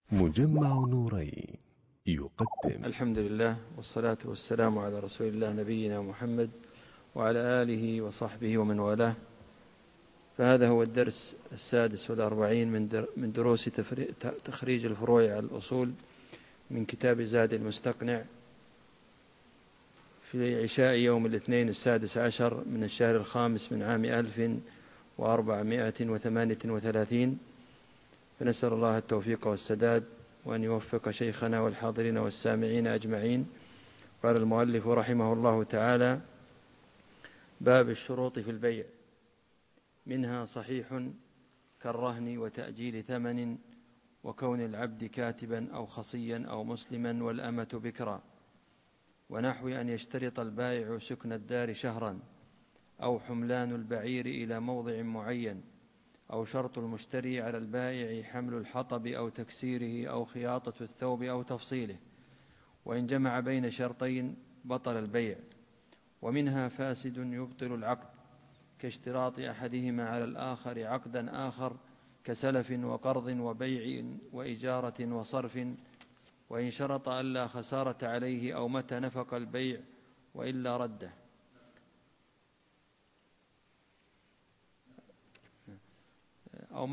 مجمع نورين يقدم. الحمد لله والصلاة والسلام على رسول الله نبينا محمد وعلى آله وصحبه ومن والاه. فهذا هو الدرس 46 من دروس تخريج الفروع على الأصول من كتاب زاد المستقنع في عشاء يوم الاثنين 16 من الشهر الخامس من عام 1438. فنسأل الله التوفيق والسداد وأن يوفق شيخنا والحاضرين والسامعين أجمعين. قال المؤلف رحمه الله تعالى: باب الشروط في البيع، منها صحيح كالرهن وتأجيل ثمن وكون العبد كاتبا أو خصيا أو مسلما والأمة بكرا، ونحو أن يشترط البائع سكن الدار شهرا أو حملان البعير إلى موضع معين، أو شرط المشتري على البائع حمل الحطب أو تكسيره أو خياطة الثوب أو تفصيله، وإن جمع بين شرطين بطل البيع. ومنها فاسد يبطل العقد كاشتراط أحدهما على الآخر عقدا آخر كسلف وقرض وبيع وإجارة وصرف، وإن شرط ألا خسارة عليه أو متى نفق البيع وإلا رده. أو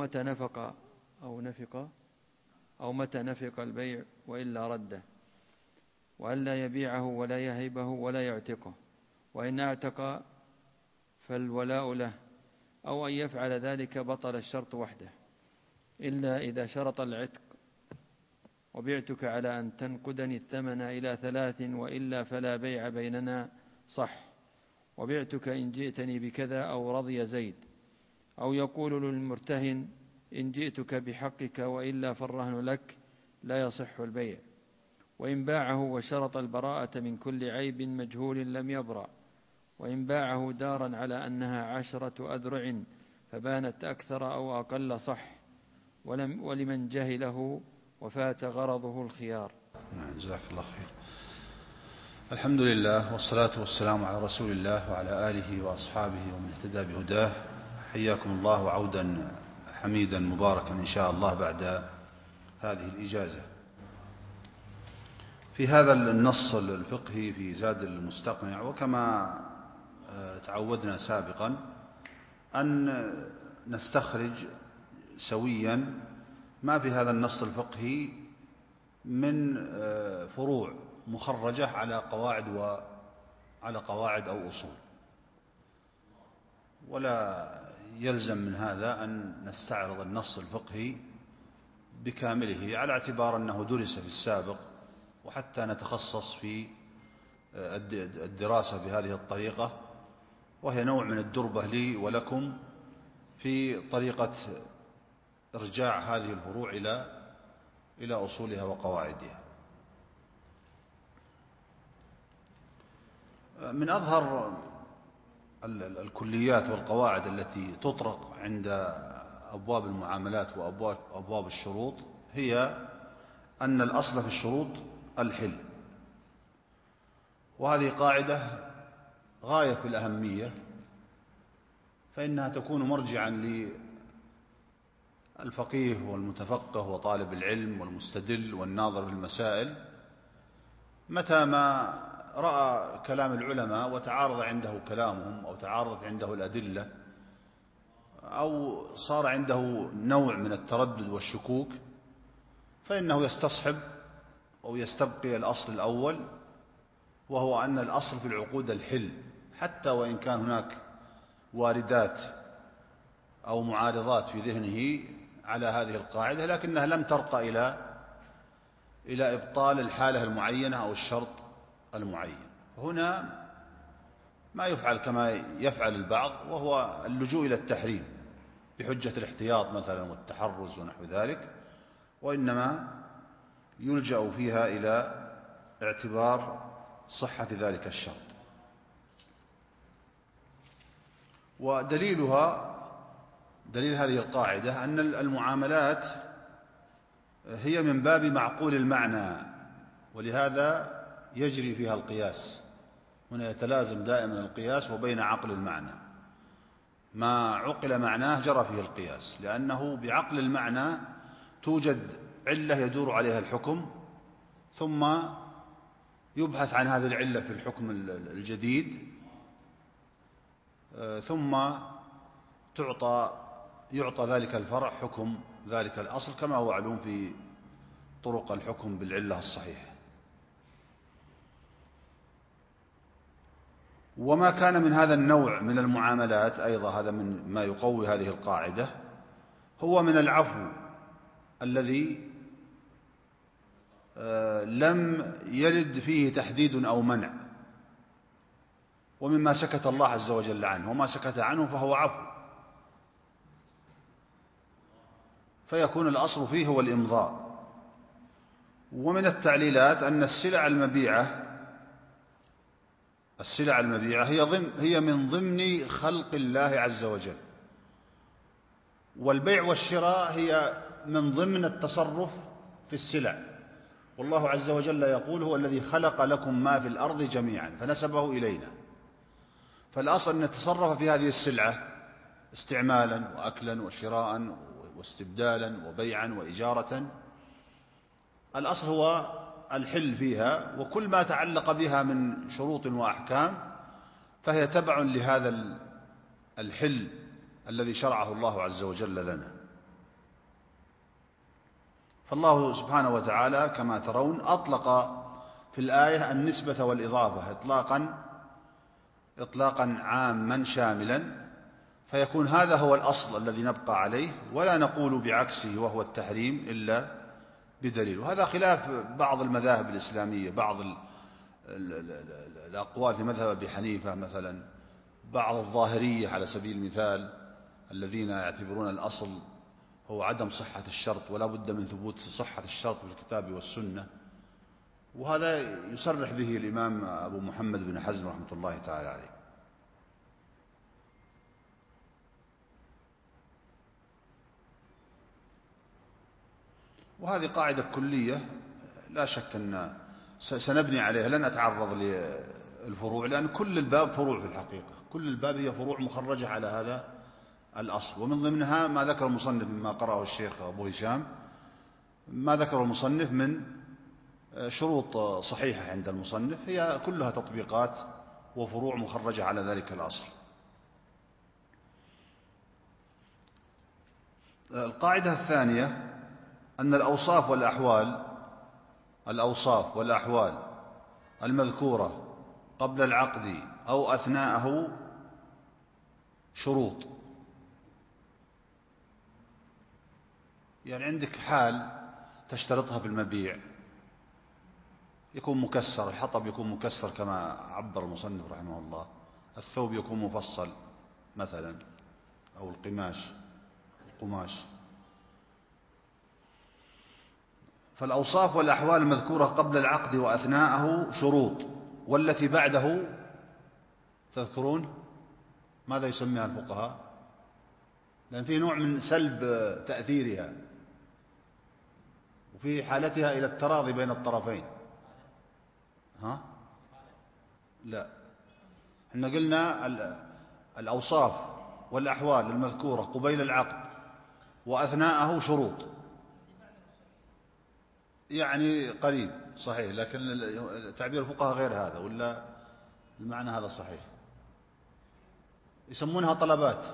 متى نفق البيع وإلا رده، وألا يبيعه ولا يهبه ولا يعتقه، وإن اعتق فالولاء له، أو أن يفعل ذلك بطل الشرط وحده، إلا إذا شرط العتق: وبعتك على أن تنقدني الثمن إلى 3 وإلا فلا بيع بيننا صح، وبعتك إن جئتني بكذا، أو رضي زيد. أو يقول للمرتهن: إن جئتك بحقك وإلا فالرهن لك، لا يصح البيع. وإن باعه وشرط البراءة من كل عيب مجهول لم يبرأ. وإن باعه دارا على أنها 10 أذرع فبانت أكثر أو أقل صح، ولمن جهله وفات غرضه الخيار. جزاك الله خير. الحمد لله والصلاة والسلام على رسول الله وعلى آله وأصحابه ومن اهتدى بهداه. حياكم الله وعودا حميدا مباركا إن شاء الله بعد هذه الإجازة. في هذا النص الفقهي في زاد المستقنع، وكما تعودنا سابقا أن نستخرج سويا ما في هذا النص الفقهي من فروع مخرجة على قواعد أو أصول، ولا يلزم من هذا أن نستعرض النص الفقهي بكامله على اعتبار أنه درس في السابق، وحتى نتخصص في الدراسة بهذه الطريقة، وهي نوع من الدربة لي ولكم في طريقة إرجاع هذه الفروع إلى أصولها وقواعدها. من أظهر الكليات والقواعد التي تطرق عند أبواب المعاملات وأبواب الشروط هي أن الأصل في الشروط الحل، وهذه قاعدة غاية في الأهمية، فإنها تكون مرجعا للفقيه والمتفقه وطالب العلم والمستدل والناظر في المسائل، متى ما رأى كلام العلماء وتعارض عنده كلامهم أو تعارضت عنده الأدلة، أو صار عنده نوع من التردد والشكوك، فإنه يستصحب أو يستبقي الأصل الأول، وهو أن الأصل في العقود الحل، حتى وإن كان هناك واردات أو معارضات في ذهنه على هذه القاعدة، لكنها لم ترقى إلى إبطال الحالة المعينة أو الشرط المعين. هنا ما يفعل كما يفعل البعض، وهو اللجوء إلى التحريم بحجة الاحتياط مثلا والتحرز ونحو ذلك، وإنما يلجأ فيها إلى اعتبار صحة ذلك الشرط. دليل هذه القاعدة أن المعاملات هي من باب معقول المعنى، ولهذا يجري فيها القياس. هنا يتلازم دائما القياس وبين عقل المعنى، ما عقل معناه جرى فيه القياس، لأنه بعقل المعنى توجد علة يدور عليها الحكم، ثم يبحث عن هذه العلة في الحكم الجديد، ثم يعطى ذلك الفرع حكم ذلك الأصل، كما هو معلوم في طرق الحكم بالعلة الصحيحة. وما كان من هذا النوع من المعاملات أيضا، هذا من ما يقوي هذه القاعدة، هو من العفو الذي لم يرد فيه تحديد أو منع، ومما سكت الله عز وجل عنه، وما سكت عنه فهو عفو، فيكون الأصل فيه هو الإمضاء. ومن التعليلات أن السلع المبيعة هي من ضمن خلق الله عز وجل، والبيع والشراء هي من ضمن التصرف في السلع، والله عز وجل يقول هو الذي خلق لكم ما في الأرض جميعا، فنسبه إلينا. فالأصل أن نتصرف في هذه السلعة استعمالا وأكلا وشراء واستبدالا وبيعا وإجارة، الأصل هو الحل فيها، وكل ما تعلق بها من شروط وأحكام فهي تبع لهذا الحل الذي شرعه الله عز وجل لنا. فالله سبحانه وتعالى كما ترون أطلق في الآية النسبة والإضافة إطلاقا عاما شاملا، فيكون هذا هو الأصل الذي نبقى عليه، ولا نقول بعكسه وهو التحريم إلا بدليل. وهذا خلاف بعض المذاهب الإسلامية، بعض الأقوال في مذهب أبي حنيفة مثلا، بعض الظاهرية على سبيل المثال الذين يعتبرون الأصل هو عدم صحة الشرط، ولا بد من ثبوت صحة الشرط في الكتاب والسنة، وهذا يصرح به الإمام أبو محمد بن حزم رحمة الله تعالى عليه. وهذه قاعدة كلية لا شك أن سنبني عليها، لن أتعرض للفروع، لأن كل الباب فروع في الحقيقة، كل الباب هي فروع مخرجة على هذا الأصل. ومن ضمنها ما ذكر المصنف مما قرأه الشيخ أبو هشام، ما ذكر المصنف من شروط صحيحة عند المصنف، هي كلها تطبيقات وفروع مخرجة على ذلك الأصل. القاعدة الثانية أن الأوصاف والأحوال المذكورة قبل العقد أو أثناءه شروط. يعني عندك حال تشترطها في المبيع، يكون مكسر، الحطب يكون مكسر كما عبر المصنف رحمه الله، الثوب يكون مفصل مثلا، أو القماش. فالأوصاف والأحوال المذكورة قبل العقد وأثناءه شروط، والتي بعده تذكرون ماذا يسميها الفقهاء؟ لأن في نوع من سلب تأثيرها، وفي حالتها إلى التراضي بين الطرفين. لا، احنا قلنا الأوصاف والأحوال المذكورة قبيل العقد وأثناءه شروط، يعني قريب صحيح، لكن تعبير الفقهاء غير هذا، ولا المعنى هذا صحيح. يسمونها طلبات.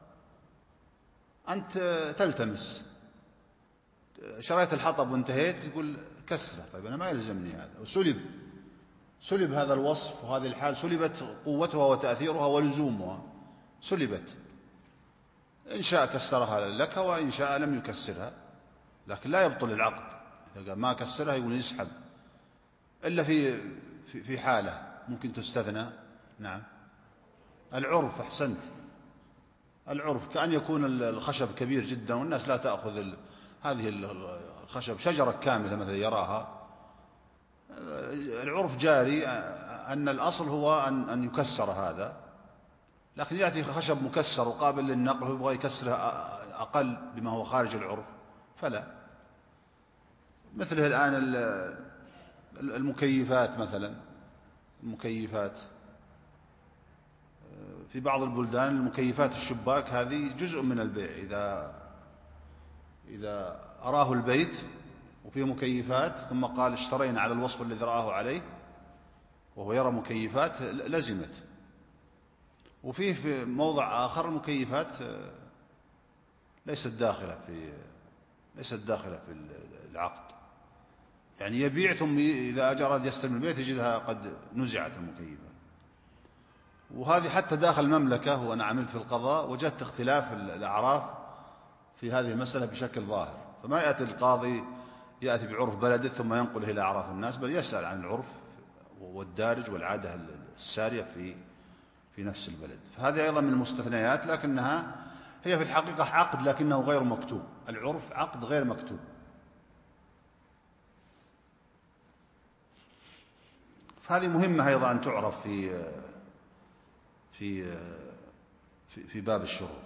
أنت تلتمس، شريت الحطب وانتهيت، تقول كسره، طيب أنا ما يلزمني هذا، سلب هذا الوصف وهذه الحال، سلبت قوتها وتأثيرها ولزومها، سلبت. إن شاء كسرها لك، وإن شاء لم يكسرها، لكن لا يبطل العقد. إذا ما كسرها يقول يسحب، إلا في حالة ممكن تستثنى. نعم، العرف، أحسنت، العرف، كأن يكون الخشب كبير جدا والناس لا تأخذ هذه الخشب، شجرة كاملة مثلا يراها، العرف جاري أن الأصل هو أن يكسر هذا، لكن يأتي خشب مكسر وقابل للنقل ويبغى يكسره أقل بما هو خارج العرف، فلا. مثله الآن المكيفات مثلا، المكيفات في بعض البلدان، المكيفات الشباك هذه جزء من البيع، إذا أراه البيت وفيه مكيفات، ثم قال اشترينا على الوصف الذي رآه عليه وهو يرى مكيفات لزمت. وفيه في موضع آخر المكيفات ليست داخلة في العقد، يعني يبيع ثم إذا أراد يستلم البيت يجدها قد نزعت المكيفات. وهذه حتى داخل المملكة، وأنا عملت في القضاء وجدت اختلاف الأعراف في هذه المسألة بشكل ظاهر. فما يأتي القاضي يأتي بعرف بلده ثم ينقله إلى أعراف الناس، بل يسأل عن العرف والدارج والعادة السارية في نفس البلد. فهذه أيضا من المستثنيات، لكنها هي في الحقيقة عقد لكنه غير مكتوب. العرف عقد غير مكتوب. فهذه مهمة أيضا أن تعرف في باب الشروط.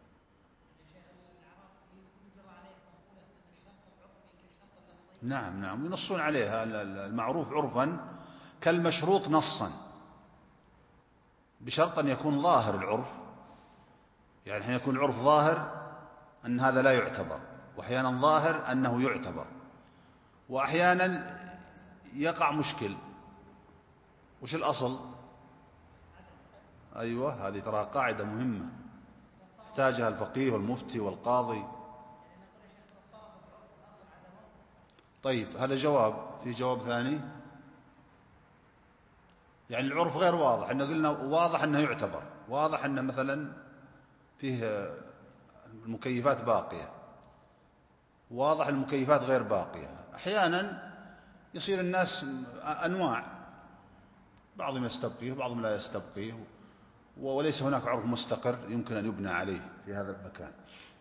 نعم ينصون عليها. المعروف عرفا كالمشروط نصا، بشرط أن يكون ظاهر العرف. يعني حين يكون العرف ظاهر أن هذا لا يعتبر، وأحيانا ظاهر أنه يعتبر، وأحيانا يقع مشكل. وش الأصل؟ أيوة، هذه ترى قاعدة مهمة يحتاجها الفقيه والمفتي والقاضي. طيب هذا جواب. في جواب ثاني، يعني العرف غير واضح. احنا قلنا واضح أنه يعتبر، واضح أنه مثلا فيه المكيفات باقية، واضح المكيفات غير باقية. أحيانا يصير الناس أنواع، بعضهم يستبقيه وبعضهم لا يستبقيه، وليس هناك عرف مستقر يمكن أن يبنى عليه في هذا المكان.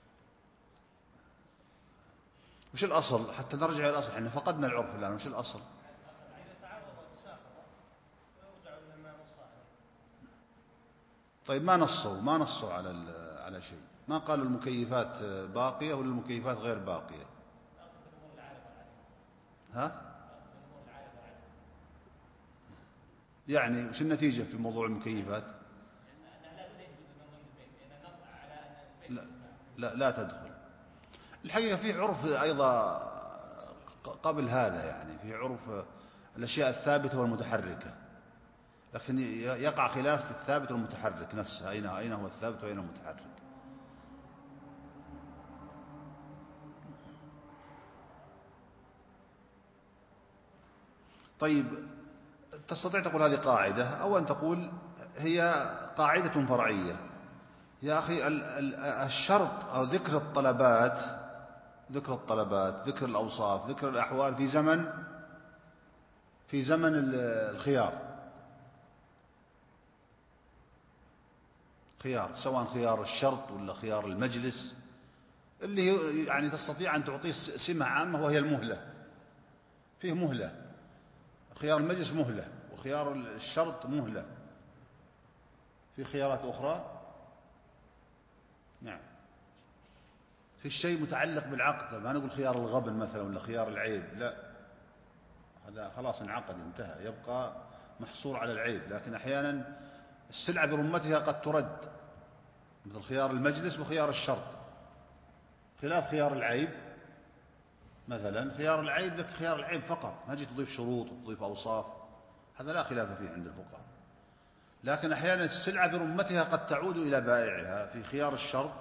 وش الأصل؟ حتى نرجع إلى الأصل، احنا فقدنا العرف الآن. وش الأصل؟ طيب ما نصوا على شيء، ما قالوا المكيفات باقية ولا المكيفات غير باقية. ها؟ يعني وش النتيجة في موضوع المكيفات؟ لا تدخل. الحقيقة في عرف أيضا قبل هذا، يعني في عرف الأشياء الثابتة والمتحركة، لكن يقع خلاف في الثابت والمتحرك نفسه، أين هو الثابت وأين المتحرك. طيب تستطيع تقول هذه قاعدة، أو أن تقول هي قاعدة فرعية. يا أخي الشرط أو ذكر الطلبات، ذكر الأوصاف، ذكر الأحوال في زمن الخيار، سواء خيار الشرط ولا خيار المجلس، اللي يعني تستطيع أن تعطيه سمة عامة وهي المهلة. فيه مهلة، خيار المجلس مهلة، وخيار الشرط مهلة. في خيارات أخرى. نعم. في الشيء متعلق بالعقد، ما نقول خيار الغبن مثلا ولا خيار العيب، لا، هذا خلاص انعقد انتهى، يبقى محصور على العيب. لكن أحيانا السلعة برمتها قد ترد، مثل خيار المجلس وخيار الشرط، خلاف خيار العيب. مثلا خيار العيب لك خيار العيب فقط، ما جيت تضيف شروط وتضيف أوصاف، هذا لا خلاف فيه عند الفقهاء. لكن أحيانا السلعة برمتها قد تعود إلى بائعها. في خيار الشرط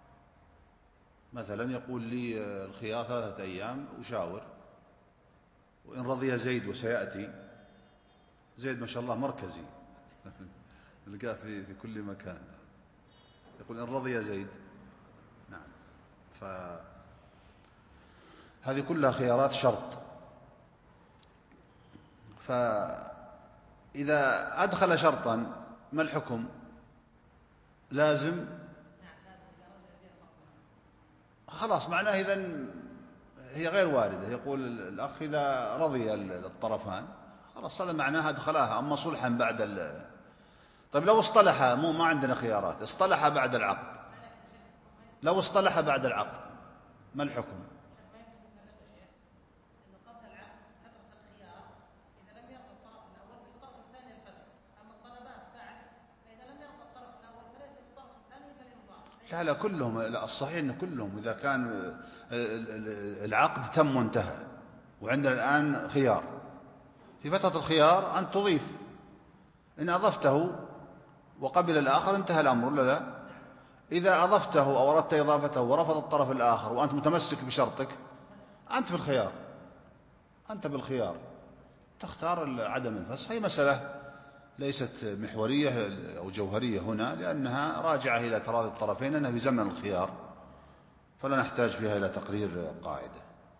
مثلا يقول لي الخيار 3 أيام أشاور، وإن رضي زيد وسيأتي زيد ما شاء الله مركزي نلقاه في كل مكان، يقول إن رضي زيد. نعم. فهذه كلها خيارات شرط. فإذا أدخل شرطا ما الحكم؟ لازم خلاص، معناه إذن هي غير واردة. يقول الأخ إذا رضي الطرفان خلاص هذا معناها أدخلاها. أما صلحا بعد طيب لو اصطلحا، ما عندنا خيارات، اصطلحا بعد العقد، لو اصطلحا بعد العقد ما الحكم؟ لا كلهم، لا الصحيح أن كلهم إذا كان العقد تم وانتهى، وعندنا الآن خيار. في فترة الخيار أنت تضيف، إن أضفته وقبل الآخر انتهى الأمر، لا لا. إذا أضفته أو أردت إضافته ورفض الطرف الآخر وأنت متمسك بشرطك، أنت في الخيار، أنت بالخيار، تختار عدم الفسخ. هي مسألة ليست محورية أو جوهرية هنا، لأنها راجعة إلى تراضي الطرفين، أنها في زمن الخيار، فلا نحتاج فيها إلى تقرير قاعدة.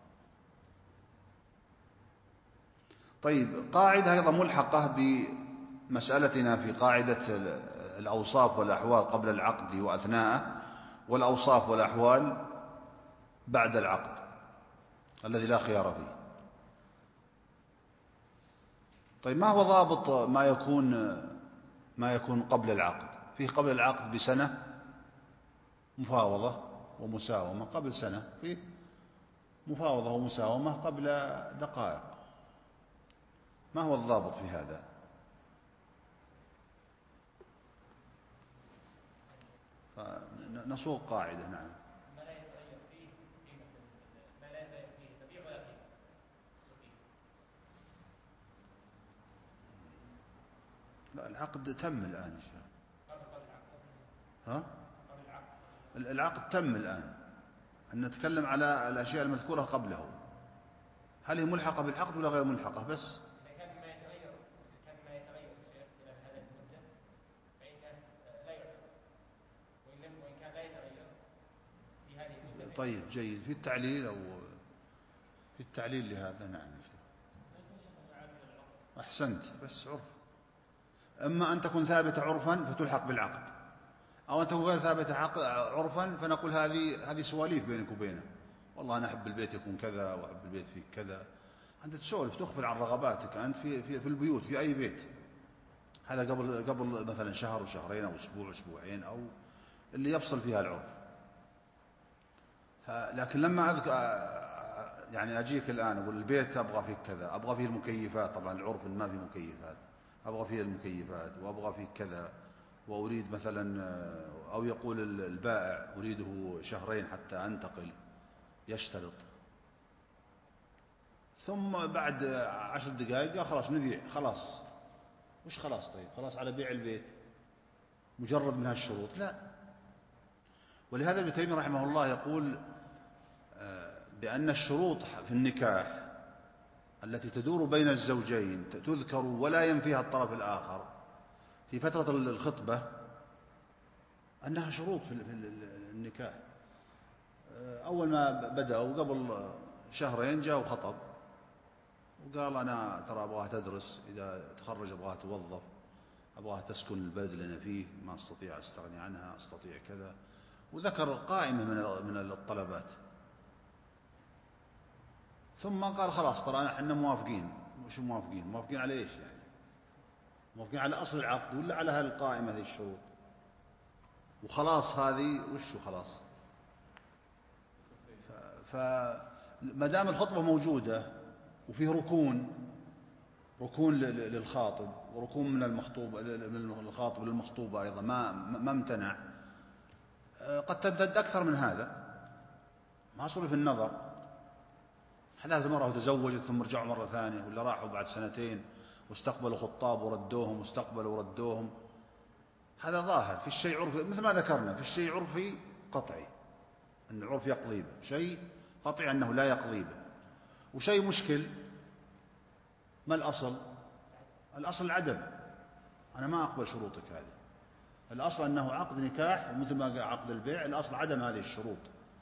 طيب، قاعدة أيضا ملحقة بمسألتنا في قاعدة الأوصاف والأحوال قبل العقد وأثناءه، والأوصاف والأحوال بعد العقد الذي لا خيار فيه. طيب، ما هو ضابط ما يكون قبل العقد؟ فيه قبل العقد بسنة مفاوضة ومساومة، قبل سنة فيه مفاوضة ومساومة قبل دقائق. ما هو الضابط في هذا؟ نصوغ قاعدة. نعم. ما لا يتغير فيه قيمة، ما لا يتغير فيه تبيع ولا قيمة سوقية. لا، العقد تم الآن. قبل العقد. ها؟ قبل العقد. العقد تم الآن. أن نتكلم على الأشياء المذكورة قبله، هل هي ملحقة بالعقد ولا غير ملحقة؟ بس إذا كان ما يتغير شيء خلال هذه المدة فإنه لا يعتبر، وإن كان لا يتغير في هذه المدة. طيب، جيد. في التعليل أو في التعليل لهذا؟ نعم. أحسنت، بس عرف. أما أن تكون ثابتة عرفا فتلحق بالعقد، أو أن تكون غير ثابتة عرفا فنقول هذه سواليف بينك وبينه. والله أنا أحب البيت يكون كذا، وأحب البيت فيه كذا. أنت تسولف، تخبر عن رغباتك أنت في البيوت، في أي بيت. هذا قبل مثلا شهر وشهرين أو أسبوع أسبوعين، أو اللي يفصل فيها العرف. لكن لما يعني أجيك الآن أقول البيت أبغى فيه كذا، أبغى فيه المكيفات، طبعا العرف ما في مكيفات، أبغى فيه المكيفات وأبغى فيه كذا، وأريد مثلا، أو يقول البائع أريده شهرين حتى أنتقل، يشترط. ثم بعد 10 دقائق قال خلاص نبيع. خلاص، وش خلاص؟ طيب خلاص على بيع البيت مجرد من هالشروط؟ لا. ولهذا ابن تيمية رحمه الله يقول بأن الشروط في النكاح التي تدور بين الزوجين تذكر ولا ينفيها الطرف الآخر في فترة الخطبة، أنها شروط في النكاح. أول ما بدأوا قبل شهرين جاء وخطب وقال أنا ترى أبغاها تدرس، إذا تخرج أبغاها توظف، أبغاها تسكن البلد اللي أنا فيه، ما أستطيع أستغني عنها، أستطيع كذا، وذكر قائمة من الطلبات. ثم قال خلاص ترى احنا موافقين. وش موافقين؟ موافقين على ايش يعني؟ موافقين على أصل العقد ولا على هالقائمة هذه الشروط؟ وخلاص هذه وش خلاص؟ فما دام الخطبة موجودة وفيه ركون للخاطب وركون من الخاطب للمخطوبة أيضا ما امتنع، قد تمتد أكثر من هذا. ما صرف النظر، حدثت مرة وتزوجت ثم رجعوا مرة ثانية، ولا راحوا بعد سنتين واستقبلوا خطاب وردوهم واستقبلوا وردوهم. هذا ظاهر في الشيء عرفي، مثل ما ذكرنا في الشيء عرفي قطعي أن العرف يقضي به، شيء قطعي أنه لا يقضي به، وشيء مشكل. ما الأصل؟ الأصل العدم. أنا ما أقبل شروطك هذه. الأصل أنه عقد نكاح، ومثل ما قال عقد البيع الأصل عدم هذه الشروط،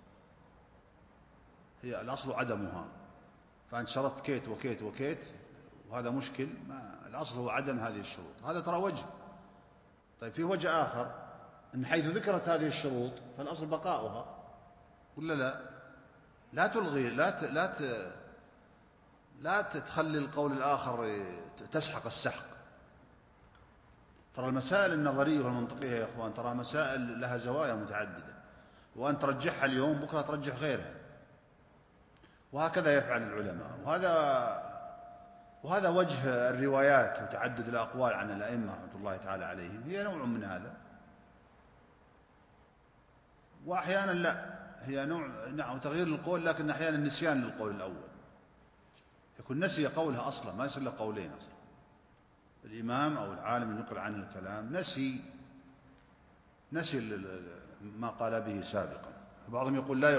هي الأصل عدمها. فأنت شرطت كيت وكيت وكيت وهذا مشكل، الأصل هو عدم هذه الشروط. هذا ترى وجه. طيب في وجه آخر، أن حيث ذكرت هذه الشروط فالأصل بقاؤها ولا لا؟ لا تلغي، لا تخلي القول الآخر تسحق السحق. ترى المسائل النظرية والمنطقية يا إخوان ترى مسائل لها زوايا متعددة، وأن ترجحها اليوم بكرة ترجح غيرها، وهكذا يفعل العلماء. وهذا وجه الروايات وتعدد الأقوال عن الأئمة رحمة الله تعالى عليهم، هي نوع من هذا. وأحيانا لا، هي نوع تغيير القول، لكن أحيانا نسيان للقول الأول. يكون نسي قولها أصلا، ما يصير له قولين أصلا. الإمام أو العالم ينقل عنه الكلام نسي ما قال به سابقا. بعضهم يقول لا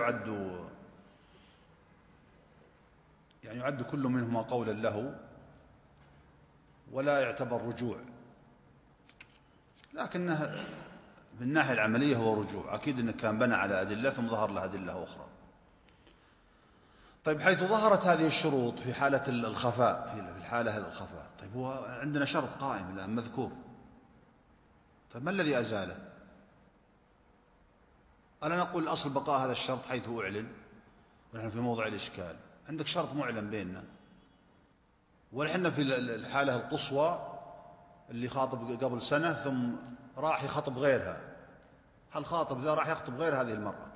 يعد كل منهما قولا له ولا يعتبر رجوع، لكنه من الناحية العملية هو رجوع. أكيد أنه كان بنى على أدلة ثم ظهر له أدلة أخرى. طيب حيث ظهرت هذه الشروط في حالة الخفاء، في الحالة الخفاء، طيب هو عندنا شرط قائم الآن مذكور، طيب ما الذي أزاله؟ ألا نقول الأصل بقاء هذا الشرط حيث أعلن، ونحن في موضع الإشكال. عندك شرط معلن بيننا، ونحن في الحالة القصوى اللي خاطب قبل سنة ثم راح يخطب غيرها. هل خاطب ذا راح يخطب غير هذه المرة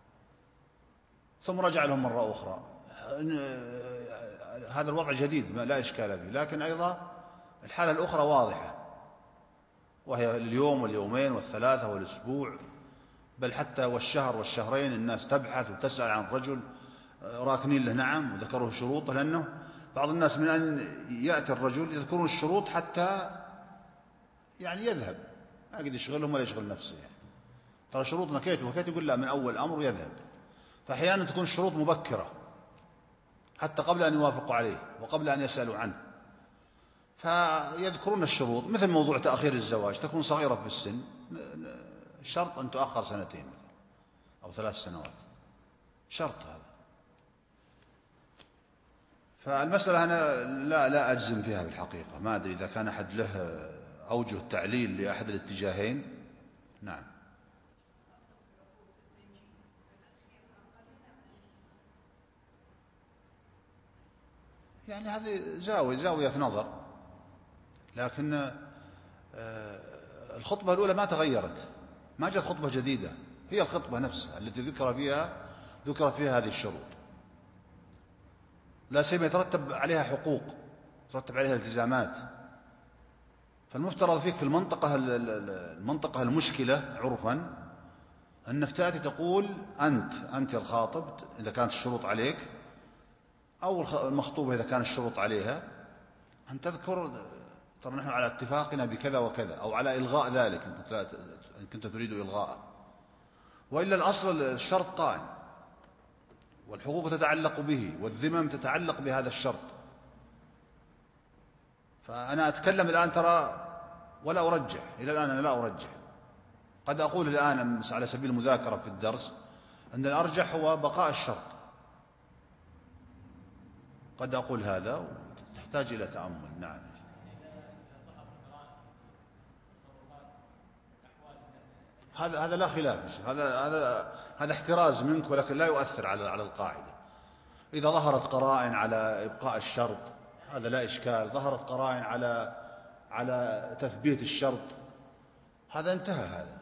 ثم رجع لهم مرة أخرى؟ هذا الوضع جديد لا إشكال فيه، لكن أيضا الحالة الأخرى واضحة، وهي اليوم واليومين والثلاثة والأسبوع، بل حتى والشهر والشهرين. الناس تبحث وتسأل عن الرجل، راكنين له نعم وذكروا شروطه، لأنه بعض الناس من أن يأتي الرجل يذكرون الشروط حتى يعني يذهب، ما قد يشغلهم ولا يشغل نفسه، يعني ترى شروطنا كيت وكيت، يقول لا من أول أمر يذهب. فأحيانا تكون الشروط مبكرة حتى قبل أن يوافقوا عليه وقبل أن يسألوا عنه، فيذكرون الشروط. مثل موضوع تأخير الزواج، تكون صغيرة في السن، شرط أن تؤخر سنتين مثلا أو 3 سنوات، شرط هذا. فالمسألة أنا لا أجزم فيها بالحقيقة، ما أدري إذا كان أحد له أوجه التعليل لأحد الاتجاهين. نعم. يعني هذه زاوية نظر، لكن الخطبة الأولى ما تغيرت، ما جاءت خطبة جديدة، هي الخطبة نفسها التي ذكرت فيها هذه الشروط. لا سيما يترتب عليها حقوق، يترتب عليها التزامات. فالمفترض فيك في المنطقة المشكلة عرفا أنك تأتي تقول أنت الخاطب إذا كانت الشروط عليك، أو المخطوبة إذا كان الشروط عليها، أن تذكر ترى نحن على اتفاقنا بكذا وكذا، أو على إلغاء ذلك إن كنت تريد إلغاءه. وإلا الأصل الشرط قائم، والحقوق تتعلق به، والذمم تتعلق بهذا الشرط. فأنا أتكلم الآن ترى ولا أرجح، إلى الآن أنا لا أرجح. قد أقول الآن على سبيل المذاكرة في الدرس أن الأرجح هو بقاء الشرط، قد أقول هذا وتحتاج إلى تأمل. نعم. هذا لا خلاف، هذا احتراز منك، ولكن لا يؤثر على القاعدة. إذا ظهرت قرائن على إبقاء الشرط هذا لا إشكال، ظهرت قرائن على تثبيت الشرط، هذا انتهى. هذا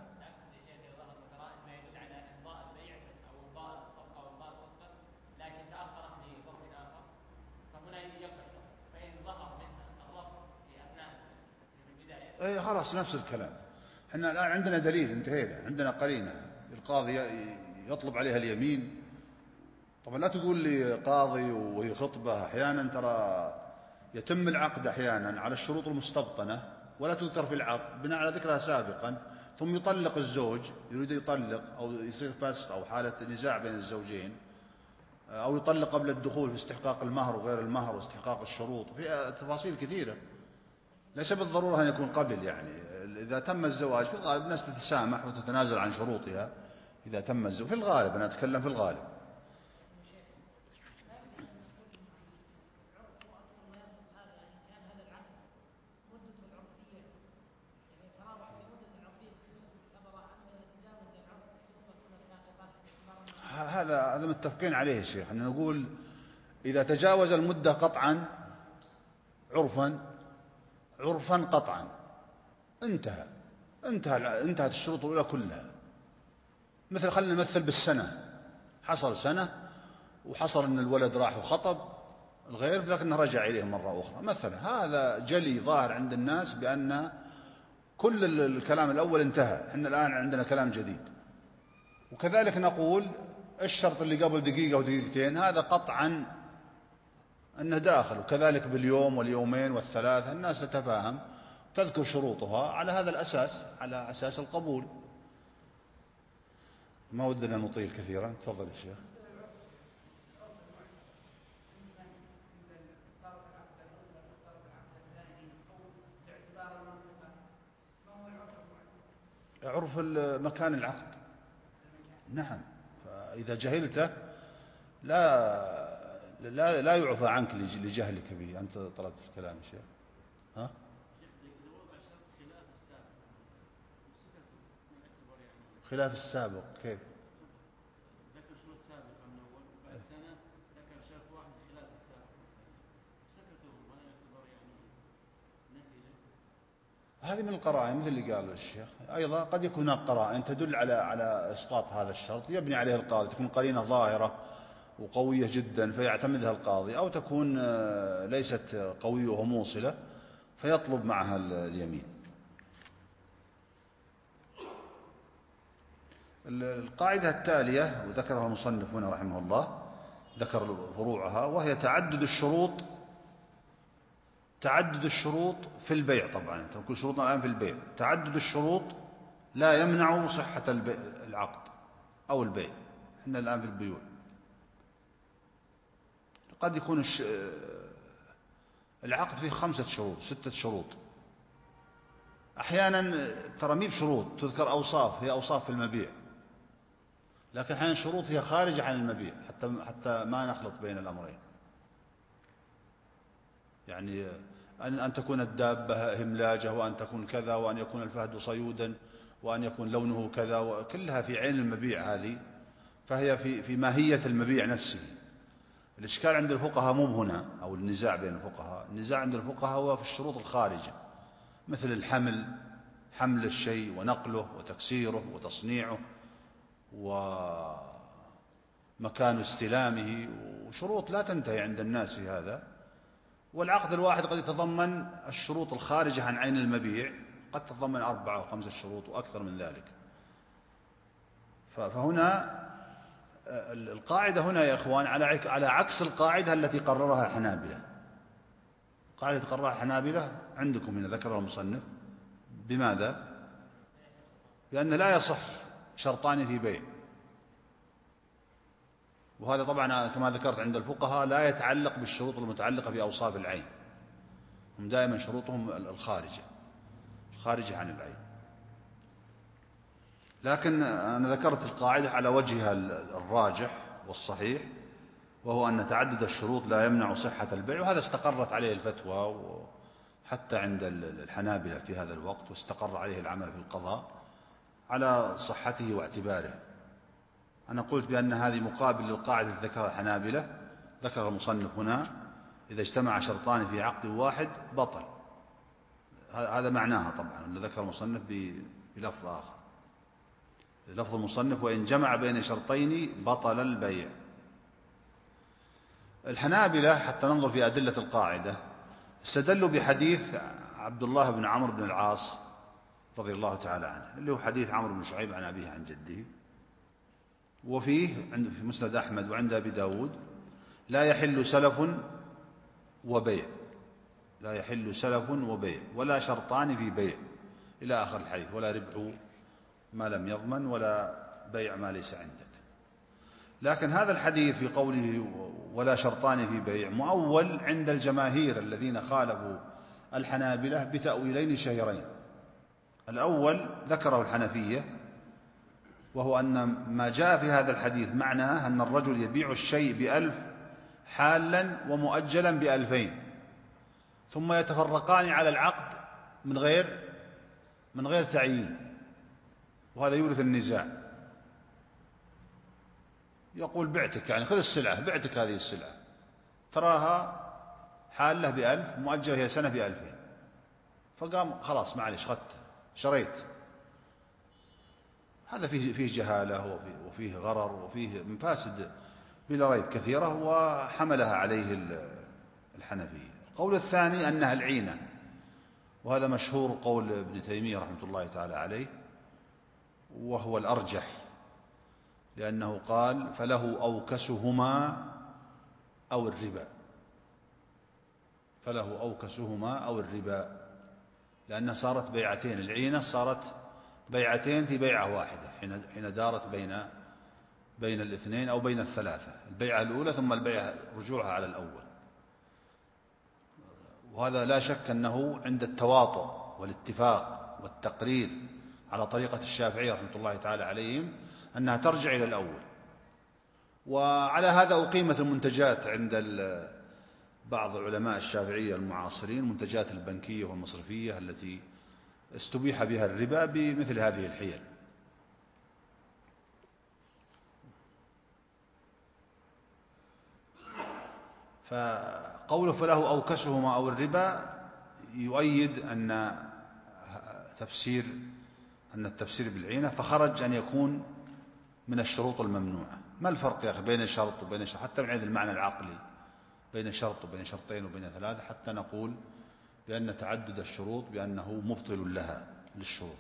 اي خلاص نفس الكلام. احنا الآن عندنا دليل، انتهينا، عندنا قرينة. القاضي يطلب عليها اليمين. طبعا لا تقول لي قاضي وهي خطبة، أحيانا ترى يتم العقد أحيانا على الشروط المستبطنة ولا تذكر في العقد بناء على ذكرها سابقا، ثم يطلق الزوج، يريد يطلق أو يصير فسخ أو حالة نزاع بين الزوجين، أو يطلق قبل الدخول في استحقاق المهر وغير المهر واستحقاق الشروط، في تفاصيل كثيرة. ليس بالضرورة أن يكون قبل، يعني إذا تم الزواج في الغالب الناس تتسامح وتتنازل عن شروطها إذا تم الزواج، في الغالب أنا أتكلم في الغالب. هذا متفقين عليه يا شيخ، أن نقول إذا تجاوز المدة قطعا عرفا قطعا انتهت الشروط الأولى كلها. مثل خلينا نمثل بالسنة، حصل سنة وحصل أن الولد راح وخطب الغير لكنه رجع إليه مرة أخرى مثلا، هذا جلي ظاهر عند الناس بأن كل الكلام الأول انتهى، إحنا الآن عندنا كلام جديد. وكذلك نقول الشرط اللي قبل دقيقة ودقيقتين هذا قطعا أنه داخل، وكذلك باليوم واليومين والثلاث الناس تتفاهم تذكر شروطها على هذا الأساس، على أساس القبول. ما ودنا نطيل كثيرا. تفضل يا شيخ. عرف مكان العقد. نعم، فإذا جهلته لا يعفى عنك لجهلك به. أنت طلبت الكلام يا شيخ. ها؟ خلاف السابق كيف؟ ذكر شروط سابقة من أول، وبعد سنة ذكر شرط واحد خلاف السابق، سكتوا، ما يعتبر يعني نفي له. هذه من القرائن مثل اللي قال الشيخ. أيضا قد يكون هناك قرائن تدل على إسقاط هذا الشرط يبني عليه القاضي، تكون قرينة ظاهرة وقوية جدا فيعتمدها القاضي، أو تكون ليست قوية وموصلة فيطلب معها اليمين. القاعدة التالية وذكرها المصنف هنا رحمه الله، ذكر فروعها، وهي تعدد الشروط في البيع. طبعا كل شروطنا الآن في البيع. تعدد الشروط لا يمنع صحة العقد أو البيع. احنا الآن في البيوع قد يكون العقد فيه 5 شروط 6 شروط. أحيانا ترى مي بشروط، تذكر أوصاف، هي أوصاف في المبيع، لكن أحيانا شروط هي خارجة عن المبيع حتى ما نخلط بين الأمرين. يعني أن تكون الدابة هملاجة، وأن تكون كذا، وأن يكون الفهد صيودا، وأن يكون لونه كذا، وكلها في عين المبيع هذه، فهي في ماهية المبيع نفسه. الإشكال عند الفقهاء مو هنا، أو النزاع بين الفقهاء، النزاع عند الفقهاء هو في الشروط الخارجة، مثل حمل الشيء ونقله وتكسيره وتصنيعه ومكان استلامه، وشروط لا تنتهي عند الناس في هذا. والعقد الواحد قد يتضمن الشروط الخارجة عن عين المبيع، قد تتضمن 4 أو 5 شروط وأكثر من ذلك. فهنا القاعدة هنا يا إخوان على عكس القاعدة التي قررها الحنابلة. قاعدة قررها الحنابلة عندكم هنا ذكرها المصنف بماذا؟ بأن لا يصح شرطان في بيع. وهذا طبعا كما ذكرت عند الفقهاء لا يتعلق بالشروط المتعلقة بأوصاف العين، هم دائما شروطهم الخارجة عن العين. لكن أنا ذكرت القاعدة على وجهها الراجح والصحيح، وهو أن تعدد الشروط لا يمنع صحة البيع، وهذا استقرت عليه الفتوى حتى عند الحنابلة في هذا الوقت، واستقر عليه العمل في القضاء على صحته واعتباره. أنا قلت بأن هذه مقابل للقاعدة التي ذكرها الحنابلة. ذكر المصنف هنا إذا اجتمع شرطان في عقد واحد بطل، هذا معناها طبعا اللي ذكر المصنف بلفظ آخر، لفظ المصنف وإن جمع بين شرطين بطل البيع. الحنابلة حتى ننظر في أدلة القاعدة استدلوا بحديث عبد الله بن عمرو بن العاص رضي الله تعالى عنه، اللي هو حديث عمرو بن شعيب عن أبيه عن جده، وفيه في مسند أحمد وعند أبي داود لا يحل سلف وبيع، لا يحل سلف وبيع ولا شرطان في بيع إلى آخر الحديث، ولا ربح ما لم يضمن ولا بيع ما ليس عندك. لكن هذا الحديث في قوله ولا شرطان في بيع مؤول عند الجماهير الذين خالفوا الحنابلة بتأويلين شهيرين. الأول ذكره الحنفية، وهو أن ما جاء في هذا الحديث معناه أن الرجل يبيع الشيء ب1000 حالا ومؤجلا ب2000، ثم يتفرقان على العقد من غير تعيين، وهذا يورث النزاع. يقول بعتك، يعني خذ السلعة، بعتك هذه السلعة، تراها حالة ب1000 مؤجلة هي سنة ب2000، فقام خلاص معلش خدت شريت. هذا فيه جهالة وفيه غرر وفيه مفاسد بلا ريب كثيرة، وحملها عليه الحنفية. القول الثاني أنها العينة، وهذا مشهور قول ابن تيمية رحمة الله تعالى عليه، وهو الأرجح، لأنه قال فله أوكسهما أو الربا. فله أوكسهما أو الربا، لأنها صارت بيعتين. العينة صارت بيعتين في بيعة واحدة حين دارت بين الاثنين أو بين الثلاثة، البيعة الأولى ثم البيعة رجوعها على الأول. وهذا لا شك أنه عند التواطؤ والاتفاق والتقرير على طريقة الشافعية رحمة الله تعالى عليهم أنها ترجع إلى الأول. وعلى هذا أقيمت المنتجات عند بعض علماء الشافعية المعاصرين، المنتجات البنكية والمصرفية التي استبيح بها الربا بمثل هذه الحيل. فقوله فله أوكسهما أو الربا يؤيد أن التفسير بالعينة فخرج أن يكون من الشروط الممنوعة. ما الفرق يا أخي بين شرط وبين شرط، حتى من حيث المعنى العقلي، بين شرط وبين شرطين وبين ثلاثة، حتى نقول بأن تعدد الشروط بأنه مبطل لها للشروط.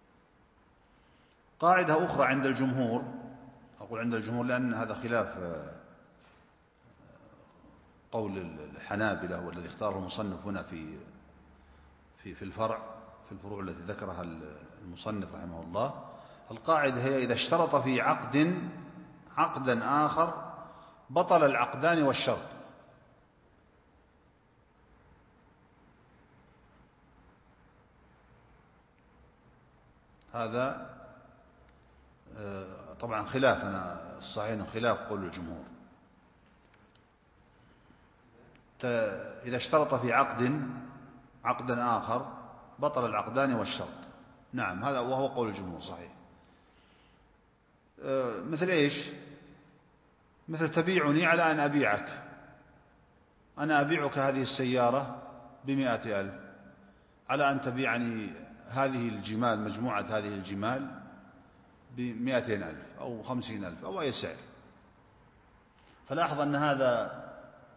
قاعدة أخرى عند الجمهور، أقول عند الجمهور لأن هذا خلاف قول الحنابلة والذي اختاره المصنف هنا في الفروع التي ذكرها المصنف رحمه الله. القاعدة هي إذا اشترط في عقدا آخر بطل العقدان والشرط. هذا طبعا خلافنا الصحيح خلاف قول الجمهور. إذا اشترط في عقدا آخر بطل العقدان والشرط. نعم، هذا وهو قول الجمهور صحيح. مثل إيش؟ مثل تبيعني على أن أبيعك، أنا أبيعك هذه السيارة ب100,000 على أن تبيعني هذه الجمال، مجموعة هذه الجمال ب200,000 أو 50,000 أو أي سعر. فلاحظ أن هذا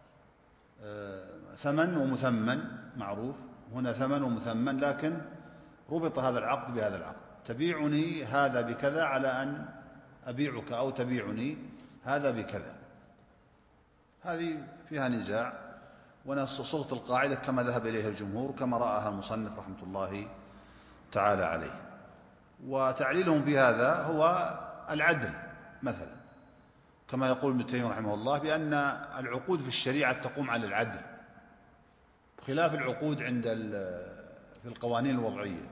ثمن ومثمن معروف، هنا ثمن ومثمن، لكن ربط هذا العقد بهذا العقد. تبيعني هذا بكذا على أن أبيعك، أو تبيعني هذا بكذا. هذه فيها نزاع، وأنا صغت القاعدة كما ذهب إليها الجمهور كما رآها المصنف رحمة الله تعالى عليه. وتعليلهم في هذا هو العدل مثلا، كما يقول ابن تيمية رحمه الله بأن العقود في الشريعة تقوم على العدل، خلاف العقود في القوانين الوضعية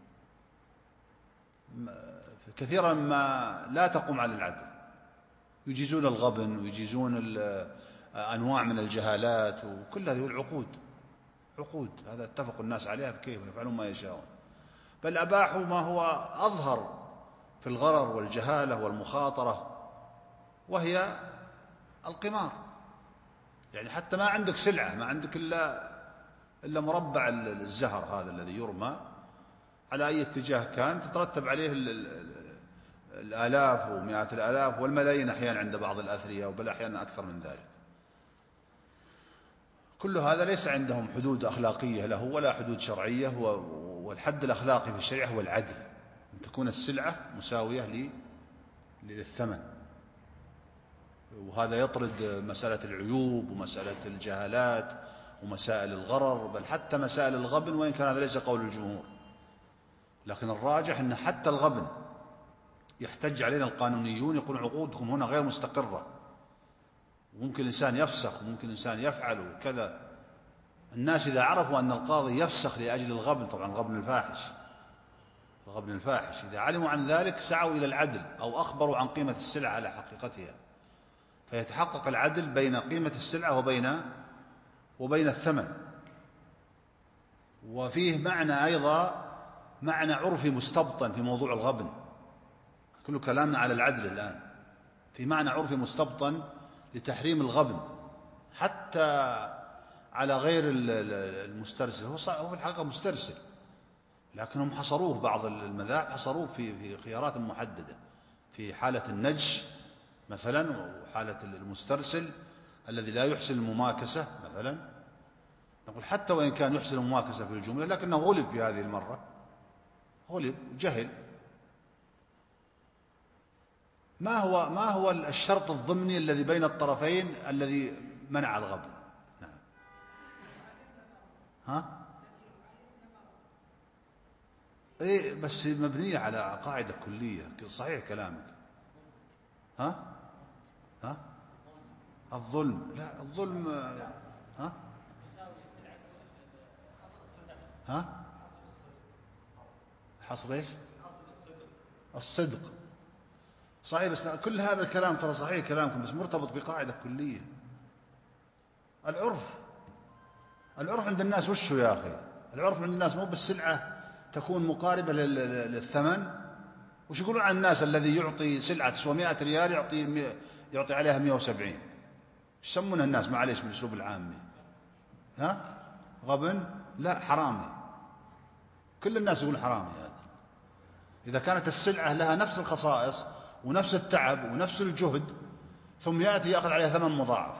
كثيرا ما لا تقوم على العدل. يجيزون الغبن ويجيزون أنواع من الجهالات، وكل هذه عقود هذا اتفق الناس عليها بكيف يفعلون ما يشاءون. بل أباحوا ما هو أظهر في الغرر والجهالة والمخاطرة، وهي القمار. يعني حتى ما عندك سلعة، ما عندك إلا مربع الزهر هذا الذي يرمى على أي اتجاه كان، تترتب عليه الآلاف ومئات الآلاف والملايين أحيانا عند بعض الأثرياء، وبل أحيانا أكثر من ذلك. كل هذا ليس عندهم حدود أخلاقية له ولا حدود شرعية، والحد الأخلاقي في الشريعة هو العدل، أن تكون السلعة مساوية للثمن. وهذا يطرد مسألة العيوب ومسألة الجهالات ومسائل الغرر، بل حتى مسائل الغبن، وإن كان هذا ليس قول الجمهور. لكن الراجح أن حتى الغبن يحتج علينا القانونيون، يقولون عقودكم هنا غير مستقرة، وممكن الإنسان يفسخ وممكن الإنسان يفعل وكذا. الناس إذا عرفوا أن القاضي يفسخ لأجل الغبن، طبعا الغبن الفاحش، إذا علموا عن ذلك سعوا إلى العدل أو أخبروا عن قيمة السلعة على حقيقتها، فيتحقق العدل بين قيمة السلعة وبين الثمن. وفيه معنى أيضا، معنى عرفي مستبطن في موضوع الغبن. كل كلامنا على العدل الآن، في معنى عرفي مستبطن لتحريم الغبن حتى على غير المسترسل. هو في الحقيقة مسترسل، لكنهم حصروه، بعض المذاهب حصروه في خيارات محددة، في حالة النجش مثلا، وحالة المسترسل الذي لا يحسن المماكسة مثلا. نقول حتى وإن كان يحسن المماكسة في الجملة، لكنه غلب في هذه المرة، جهل. ما هو الشرط الضمني الذي بين الطرفين الذي منع الغبن؟ نعم. ها؟ إيه بس مبنية على قاعدة كلية. صحيح كلامك. ها؟ ها؟ الظلم، لا الظلم. ها؟ ها؟ حصر ايش؟ الصدق. صحيح، بس كل هذا الكلام ترى صحيح كلامكم، بس مرتبط بقاعدة كلية. العرف عند الناس وشه يا أخي؟ العرف عند الناس مو بالسلعة تكون مقاربة للثمن. وش يقولون عن الناس الذي يعطي سلعة تسوى 100 ريال يعطي عليها 170؟ يسمونها الناس معليش بالأسلوب العامي؟ ها؟ غبن؟ لا، حرامي. كل الناس يقول حرامي هذا. إذا كانت السلعة لها نفس الخصائص ونفس التعب ونفس الجهد ثم يأتي يأخذ عليها ثمن مضاعف.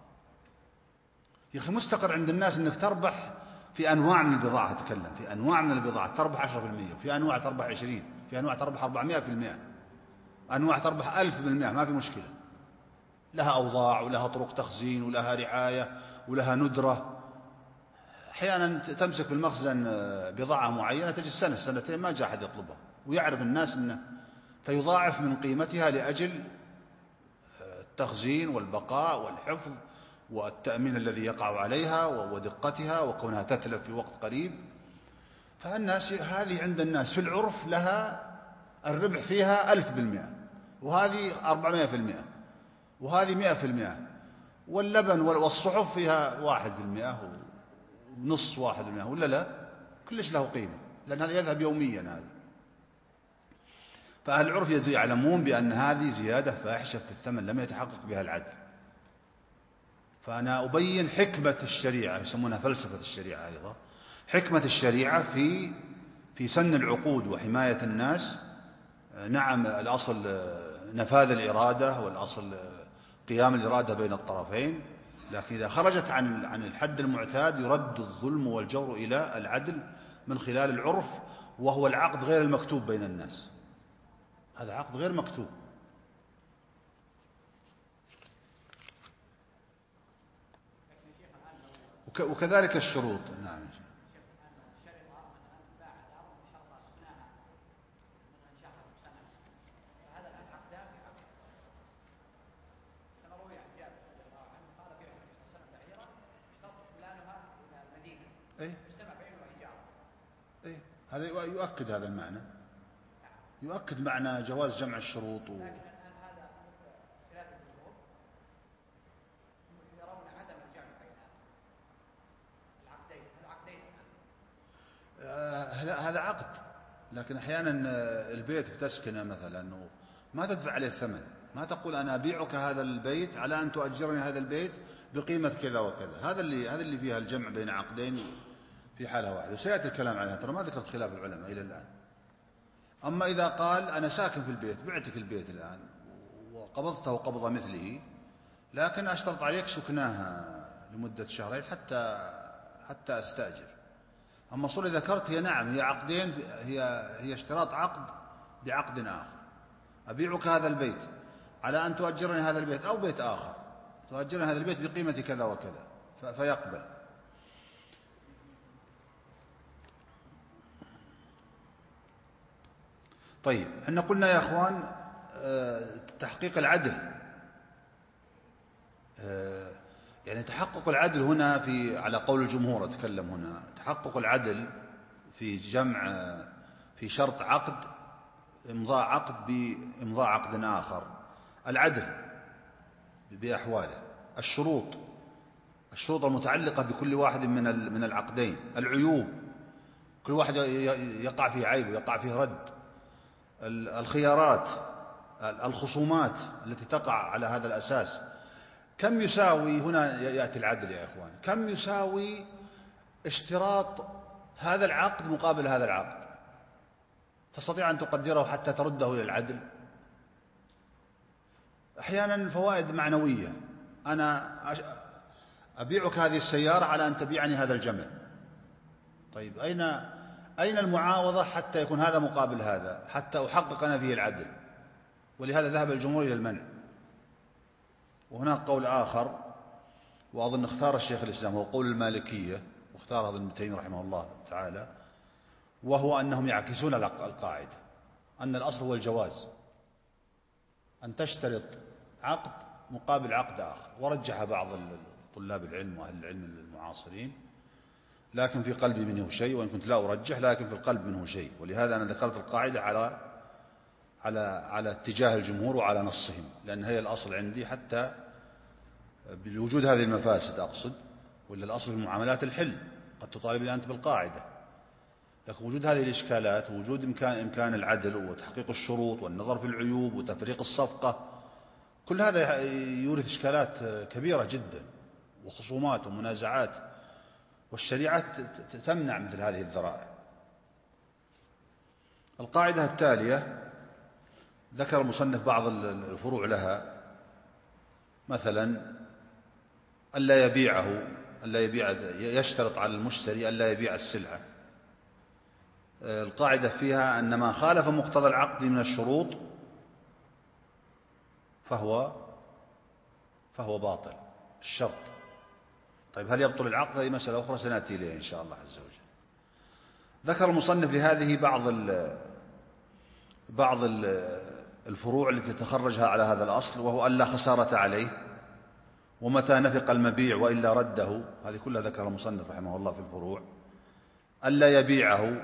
يا أخي مستقر عند الناس أنك تربح في أنواع من البضاعة. أتكلم في أنواع من البضاعة تربح 10%، في أنواع تربح 20%، في أنواع تربح 400%، أنواع تربح 1000%. ما في مشكلة، لها أوضاع ولها طرق تخزين ولها رعاية ولها ندرة. أحيانا تمسك في المخزن بضاعة معينة تجي سنة سنتين ما جاء أحد يطلبها، ويعرف الناس أنه فيضاعف من قيمتها لأجل التخزين والبقاء والحفظ والتأمين الذي يقع عليها ودقتها وكونها تتلف في وقت قريب. فالناس هذه عند الناس في العرف لها الربح فيها 1000%، وهذه 400%، وهذه 100%. واللبن والصحف فيها 1% ونص 1%، ولا لا؟ كلش له قيمة، لأن هذا يذهب يوميا هذا. فأهل العرف يعلمون بأن هذه زيادة فاحشة في الثمن لم يتحقق بها العدل. فأنا أبين حكمة الشريعة، يسمونها فلسفة الشريعة أيضا، حكمة الشريعة في سن العقود وحماية الناس. نعم الأصل نفاذ الإرادة، والأصل قيام الإرادة بين الطرفين، لكن إذا خرجت عن الحد المعتاد يرد الظلم والجور إلى العدل من خلال العرف، وهو العقد غير المكتوب بين الناس. هذا عقد غير مكتوب. وكذلك الشروط. نعم. إيه؟ هذا يؤكد هذا المعنى، يؤكد معنى جواز جمع الشروط هذا عقد. لكن أحيانا البيت بتسكنه مثلا ما تدفع عليه الثمن، ما تقول أنا أبيعك هذا البيت على أن تؤجرني هذا البيت بقيمة كذا وكذا. هذا اللي فيها الجمع بين عقدين في حالة واحدة، وسيأتي الكلام عنها. ترى ما ذكرت خلاف العلماء إلى الآن. أما إذا قال أنا ساكن في البيت، بعتك البيت الآن وقبضته قبض مثله، لكن أشترط عليك سكناها لمدة شهرين حتى أستأجر. أما الصورة إذا ذكرت هي نعم، هي عقدين، هي اشتراط عقد بعقد آخر. أبيعك هذا البيت على أن تؤجرني هذا البيت، أو بيت آخر تؤجرني هذا البيت بقيمة كذا وكذا، فيقبل. طيب، احنا قلنا يا أخوان تحقيق العدل، يعني تحقق العدل هنا على قول الجمهور أتكلم هنا، تحقق العدل في شرط عقد، إمضاء عقد بإمضاء عقد آخر. العدل بأحواله، الشروط المتعلقة بكل واحد من العقدين، العيوب، كل واحد يقع فيه عيب ويقع فيه رد، الخيارات، الخصومات التي تقع على هذا الأساس. كم يساوي هنا يأتي العدل يا إخوان، كم يساوي اشتراط هذا العقد مقابل هذا العقد؟ تستطيع أن تقدره حتى ترده إلى العدل؟ أحيانا فوائد معنوية، أنا أبيعك هذه السيارة على أن تبيعني هذا الجمل. طيب أين المعاوضة حتى يكون هذا مقابل هذا، حتى أحقق أنا فيه العدل؟ ولهذا ذهب الجمهور إلى المنع. وهناك قول آخر، وأظن اختار الشيخ الإسلام، هو قول المالكية، واختار هذا ابن تيمية رحمه الله تعالى، وهو أنهم يعكسون القاعدة، أن الأصل هو الجواز، أن تشترط عقد مقابل عقد آخر. ورجح بعض طلاب العلم وأهل العلم المعاصرين، لكن في قلبي منه شيء، وإن كنت لا أرجح لكن في القلب منه شيء، ولهذا أنا ذكرت القاعدة على اتجاه الجمهور وعلى نصهم، لأن هي الأصل عندي، حتى بوجود هذه المفاسد أقصد، ولا الأصل في المعاملات الحل، قد تطالب أنت بالقاعدة، لكن وجود هذه الإشكالات ووجود إمكان العدل وتحقيق الشروط والنظر في العيوب وتفريق الصفقة، كل هذا يورث إشكالات كبيرة جدا وخصومات ومنازعات، والشريعة تمنع مثل هذه الذرائع. القاعدة التالية ذكر المصنف بعض الفروع لها، مثلا ألا يبيع، يشترط على المشتري ألا يبيع السلعة. القاعدة فيها أن ما خالف مقتضى العقد من الشروط فهو باطل الشرط. طيب هل يبطل العقد؟ هذه مسألة أخرى سنأتي إليها إن شاء الله عز وجل. ذكر المصنف لهذه بعض الفروع التي تخرجها على هذا الأصل، وهو ألا خسارة عليه، ومتى نفق المبيع وإلا رده، هذه كلها ذكر المصنف رحمه الله في الفروع. ألا يبيعه،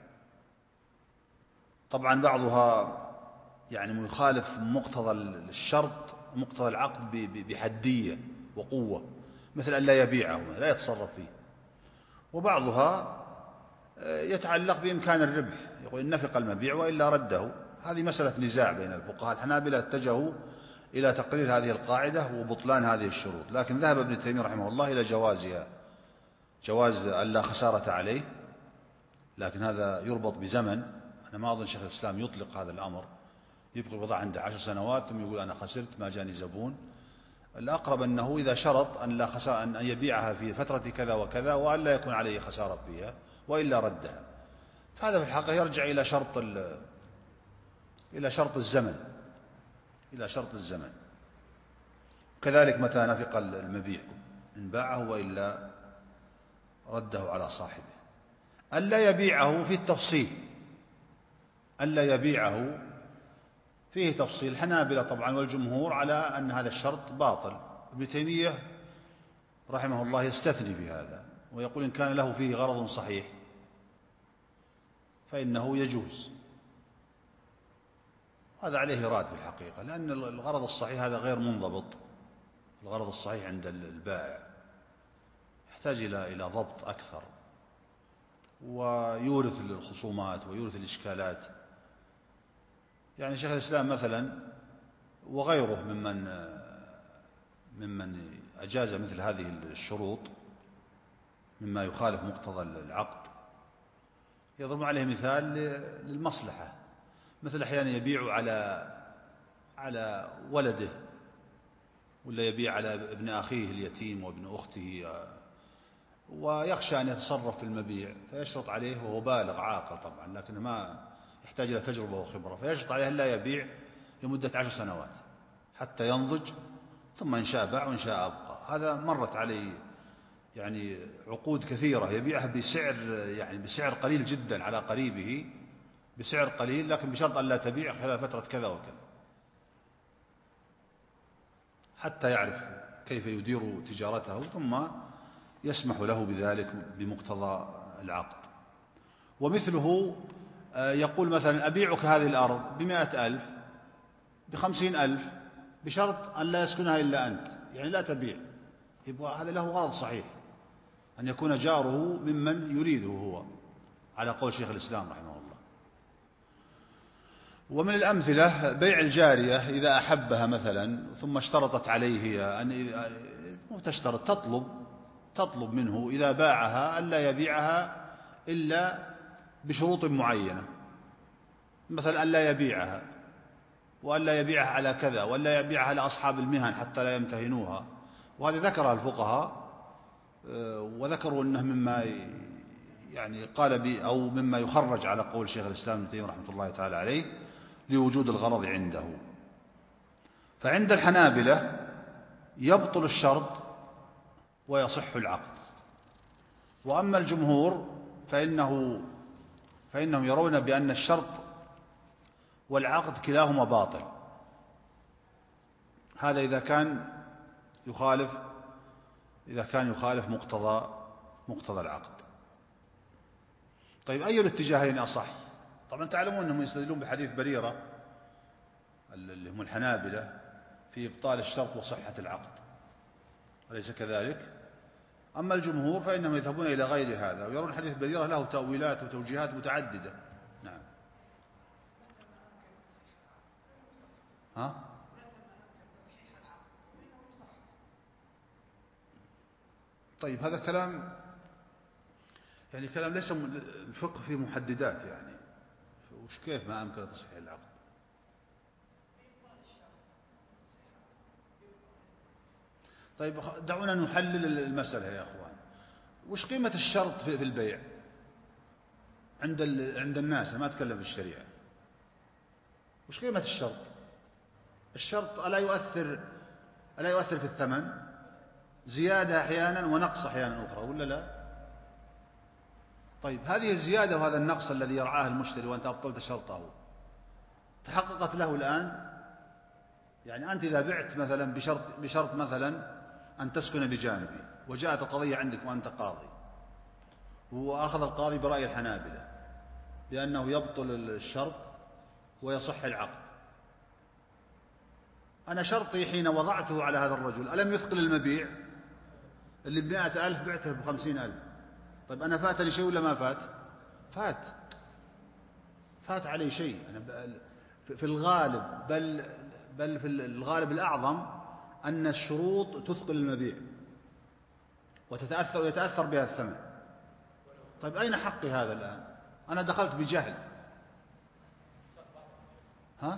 طبعا بعضها يعني يخالف مقتضى الشرط مقتضى العقد بحدية وقوة، مثل ألا يبيعه لا يتصرف فيه، وبعضها يتعلق بإمكان الربح، يقول إن نفق المبيع وإلا رده. هذه مسألة نزاع بين الفقهاء. الحنابلة اتجهوا إلى تقرير هذه القاعدة وبطلان هذه الشروط، لكن ذهب ابن تيمية رحمه الله إلى جوازها، جواز ألا خسارة عليه، لكن هذا يربط بزمن. أنا ما أظن شيخ الإسلام يطلق هذا الأمر، يبقى البضاعة عنده 10 سنوات ثم يقول أنا خسرت ما جاني زبون. الأقرب أنه إذا شرط أن يبيعها في فترة كذا وكذا وألا يكون عليه خسارة فيها وإلا ردها، فهذا في الحقيقة يرجع إلى شرط الزمن. كذلك متى نفق المبيع إن باعه وإلا رده على صاحبه. ألا يبيعه في التفصيل، ألا يبيعه فيه تفصيل. الحنابلة طبعا والجمهور على أن هذا الشرط باطل. ابن تيمية رحمه الله يستثني في هذا ويقول إن كان له فيه غرض صحيح فإنه يجوز. هذا عليه راد في الحقيقة، لأن الغرض الصحيح هذا غير منضبط. الغرض الصحيح عند البائع يحتاج إلى ضبط أكثر، ويورث الخصومات ويورث الإشكالات. يعني شيخ الإسلام مثلا وغيره ممن أجاز مثل هذه الشروط مما يخالف مقتضى العقد، يضرب عليه مثال للمصلحة، مثل أحيانا يبيع على ولده، ولا يبيع على ابن أخيه اليتيم وابن أخته، ويخشى أن يتصرف في المبيع فيشرط عليه، وهو بالغ عاقل طبعا لكنه ما يحتاج إلى تجربة وخبرة، فيشرط عليه لا يبيع لمدة 10 سنوات حتى ينضج، ثم إن شاء باع وإن شاء أبقى. هذا مرت عليه يعني عقود كثيرة يبيعها بسعر قليل جدا على قريبه، بسعر قليل، لكن بشرط أن لا تبيع خلال فترة كذا وكذا، حتى يعرف كيف يدير تجارته، ثم يسمح له بذلك بمقتضى العقد. ومثله يقول مثلا أبيعك هذه الأرض ب100,000 ب50,000 بشرط أن لا يسكنها إلا أنت، يعني لا تبيع. يبقى هذا له غرض صحيح، أن يكون جاره ممن يريده هو، على قول شيخ الإسلام رحمه الله. ومن الأمثلة بيع الجارية إذا أحبها مثلا ثم اشترطت عليه أن تشترط تطلب منه إذا باعها ألا يبيعها إلا بشروط معينة، مثلا ألا يبيعها وألا يبيعها على كذا، وألا يبيعها لأصحاب المهن حتى لا يمتهنوها. وهذه ذكرها الفقهاء، وذكروا أنه مما يعني قال أو مما يخرج على قول شيخ الإسلام ابن تيمية رحمة الله تعالى عليه لوجود الغرض عنده. فعند الحنابلة يبطل الشرط ويصح العقد، وأما الجمهور فإنهم يرون بأن الشرط والعقد كلاهما باطل. هذا إذا كان يخالف مقتضى العقد. طيب أي الاتجاهين أصح؟ طبعا تعلمون أنهم يستدلون بحديث بريرة اللي هم الحنابلة في إبطال الشرط وصحة العقد، أليس كذلك؟ أما الجمهور فإنهم يذهبون إلى غير هذا ويرون حديث بريرة له تأويلات وتوجيهات متعددة. نعم. ها؟ طيب هذا كلام ليس الفقه في محددات، يعني وش كيف ما أمكن تصحيح العقد؟ طيب دعونا نحلل المسألة يا أخوان. وش قيمة الشرط في البيع عند الناس؟ أنا ما أتكلم في الشريعة. وش قيمة الشرط؟ الشرط ألا يؤثر في الثمن؟ زيادة أحيانا ونقص أحيانا أخرى، ولا لا؟ طيب هذه الزيادة وهذا النقص الذي يرعاه المشتري وأنت أبطلت شرطه تحققت له الآن؟ يعني أنت إذا بعت مثلا بشرط مثلا أن تسكن بجانبي، وجاءت القضية عندك وأنت قاضي، وأخذ القاضي برأي الحنابلة بأنه يبطل الشرط ويصح العقد. أنا شرطي حين وضعته على هذا الرجل ألم يثقل المبيع؟ اللي ب100,000 بعته ب50,000. طيب أنا فاتني شيء ولا ما فات؟ فات علي شيء. أنا في الغالب بل في الغالب الأعظم أن الشروط تثقل المبيع ويتأثر بها الثمن. طيب أين حقي هذا الآن؟ أنا دخلت بجهل. ها؟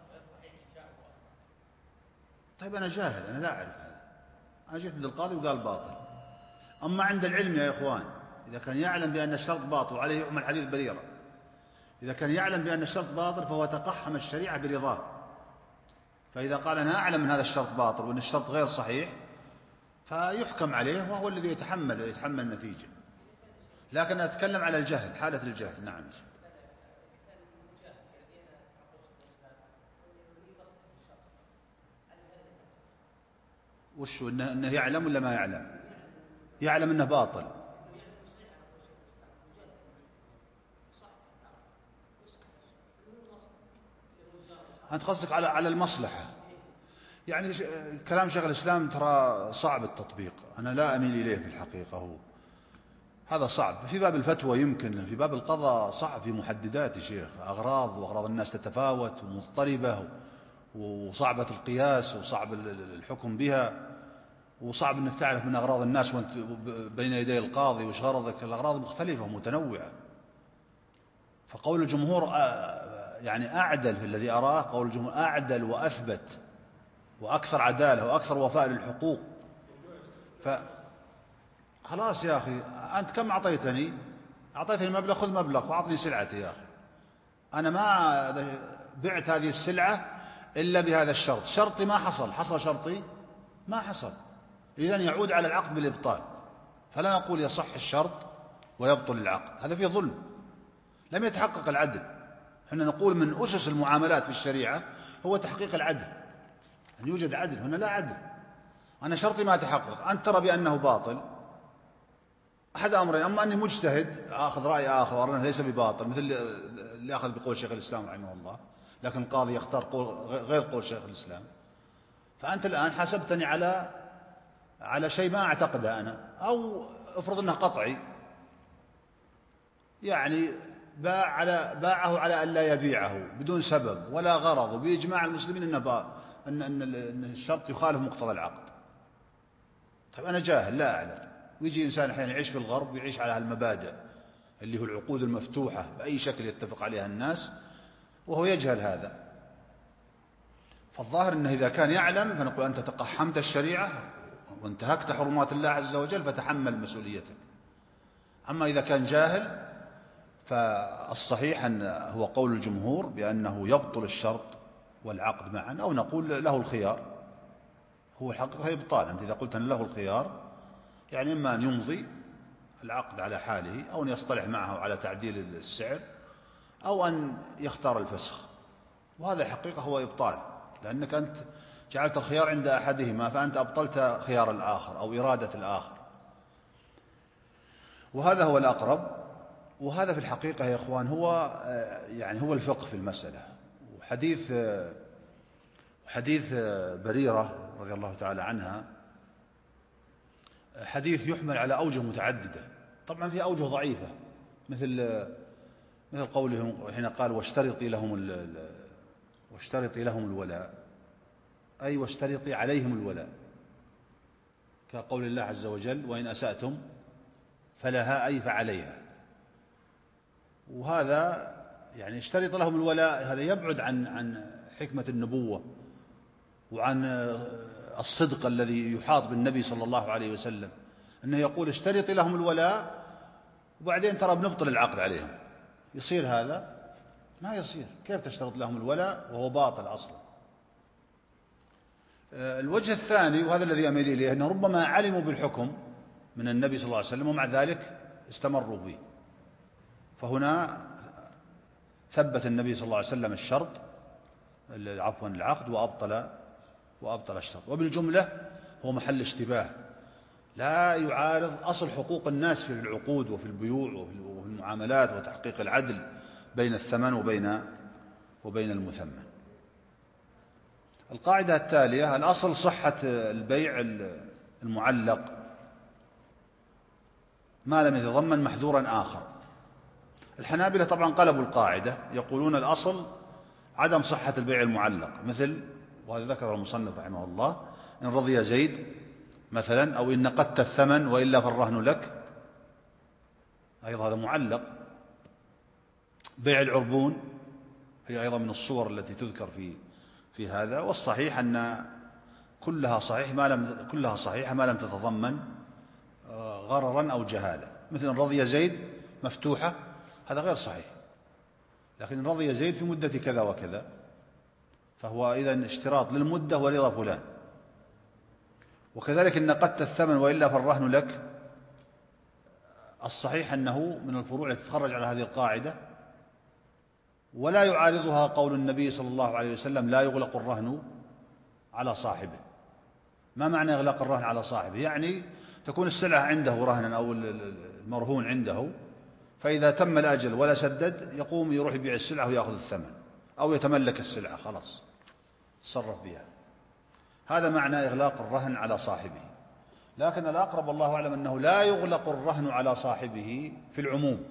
طيب أنا جاهل، أنا لا أعرف هذا، أنا جئت عند القاضي وقال باطل. أما عند العلم يا إخوان، إذا كان يعلم بأن الشرط باطل، وعليه يحمل حديث بريرة، إذا كان يعلم بأن الشرط باطل فهو تقحم الشريعة برضاه. فإذا قال أنا أعلم من هذا الشرط باطل وأن الشرط غير صحيح فيحكم عليه، وهو الذي يتحمل النتيجة. لكن أتكلم على الجهل، حالة الجهل. نعم. وش إنه يعلم ولا ما يعلم؟ يعلم أنه باطل. أنت قصدك على المصلحة. يعني كلام شيخ الإسلام ترى صعب التطبيق، أنا لا أميل إليه في الحقيقة. هذا صعب في باب الفتوى يمكن، في باب القضاء صعب، في محددات يا شيخ، وأغراض الناس تتفاوت ومضطربة، وصعبة القياس وصعب الحكم بها، وصعب أنك تعرف من أغراض الناس وأنت بين يدي القاضي وش غرضك. الأغراض مختلفة ومتنوعة. فقول الجمهور يعني أعدل، في الذي أراه قول الجمهور أعدل وأثبت وأكثر عدالة وأكثر وفاء للحقوق. خلاص يا أخي، أنت كم أعطيتني مبلغ، خذ مبلغ وأعطني سلعتي يا أخي. أنا ما بعت هذه السلعة إلا بهذا الشرط، شرطي ما حصل شرطي ما حصل، إذن يعود على العقد بالإبطال. فلا نقول يصح الشرط ويبطل العقد، هذا فيه ظلم، لم يتحقق العدل. احنا نقول من أسس المعاملات في الشريعة هو تحقيق العدل، أن يوجد عدل. هنا لا عدل، أنا شرطي ما تحقق، أنت ترى بأنه باطل، أحد أمرين: أما أني مجتهد أخذ رأي آخر أنه ليس بباطل، مثل اللي أخذ بقول شيخ الإسلام رحمه الله، لكن القاضي يختار غير قول شيخ الإسلام، فأنت الآن حاسبتني على شيء ما أعتقده أنا، أو افرض أنه قطعي، يعني باعه على أن لا يبيعه بدون سبب ولا غرض، وبإجماع المسلمين أن الشرط يخالف مقتضى العقد. طيب أنا جاهل لا أعلم، ويجي إنسان أحيانا يعيش في الغرب ويعيش على هالمبادئ اللي هو العقود المفتوحة بأي شكل يتفق عليها الناس، وهو يجهل هذا. فالظاهر أنه إذا كان يعلم فنقول أنت تقحمت الشريعة وانتهكت حرمات الله عز وجل فتحمل مسؤوليتك. أما إذا كان جاهل فالصحيح أن هو قول الجمهور بأنه يبطل الشرط والعقد معا، أو نقول له الخيار. هو الحقيقة إبطال. أنت إذا قلت أن له الخيار يعني إما أن يمضي العقد على حاله، أو أن يصطلح معه على تعديل السعر، أو أن يختار الفسخ. وهذا الحقيقة هو إبطال، لأنك أنت جعلت الخيار عند أحدهما، فأنت أبطلت خيار الآخر أو إرادة الآخر، وهذا هو الأقرب. وهذا في الحقيقة يا إخوان هو الفقه في المسألة. وحديث بريرة رضي الله تعالى عنها حديث يحمل على أوجه متعددة، طبعا في أوجه ضعيفة، مثل قولهم حين قال واشترطي لهم الولاء، أي واشترطي عليهم الولاء، كقول الله عز وجل وإن أسأتم فلها أي فعليها. وهذا يعني اشترط لهم الولاء، هذا يبعد عن حكمة النبوة وعن الصدق الذي يحاط بالنبي صلى الله عليه وسلم، أنه يقول اشترط لهم الولاء وبعدين ترى بنبطل العقد عليهم. يصير هذا؟ ما يصير. كيف تشترط لهم الولاء وهو باطل أصلا؟ الوجه الثاني، وهذا الذي أميل إليه، أنه ربما علموا بالحكم من النبي صلى الله عليه وسلم ومع ذلك استمروا به، فهنا ثبت النبي صلى الله عليه وسلم العقد وأبطل الشرط. وبالجملة هو محل اشتباه لا يعارض أصل حقوق الناس في العقود وفي البيوع وفي المعاملات وتحقيق العدل بين الثمن وبين المثمن. القاعدة التالية: الأصل صحة البيع المعلق ما لم يتضمن محذورا آخر. الحنابلة طبعا قلبوا القاعدة، يقولون الأصل عدم صحة البيع المعلق، مثل، وهذا ذكره المصنف رحمه الله، إن رضي زيد مثلا، أو إن نقدت الثمن وإلا فالرهن لك، أيضا هذا معلق. بيع العربون هي أيضا من الصور التي تذكر في هذا. والصحيح أن كلها صحيحة ما لم تتضمن غررا أو جهالة، مثل إن رضي زيد مفتوحة، هذا غير صحيح، لكن إن رضي زيد في مدة كذا وكذا، فهو إذن اشتراط للمدة ورضا فلان. وكذلك إن نقدت الثمن وإلا فالرهن لك، الصحيح أنه من الفروع التي تتخرج على هذه القاعدة، ولا يعارضها قول النبي صلى الله عليه وسلم لا يغلق الرهن على صاحبه. ما معنى إغلاق الرهن على صاحبه؟ يعني تكون السلعة عنده رهنا أو المرهون عنده، فإذا تم الأجل ولا سدد يقوم يروح يبيع السلعة ويأخذ الثمن، أو يتملك السلعة خلاص تصرف بها. هذا معنى إغلاق الرهن على صاحبه. لكن الأقرب والله أعلم أنه لا يغلق الرهن على صاحبه في العموم.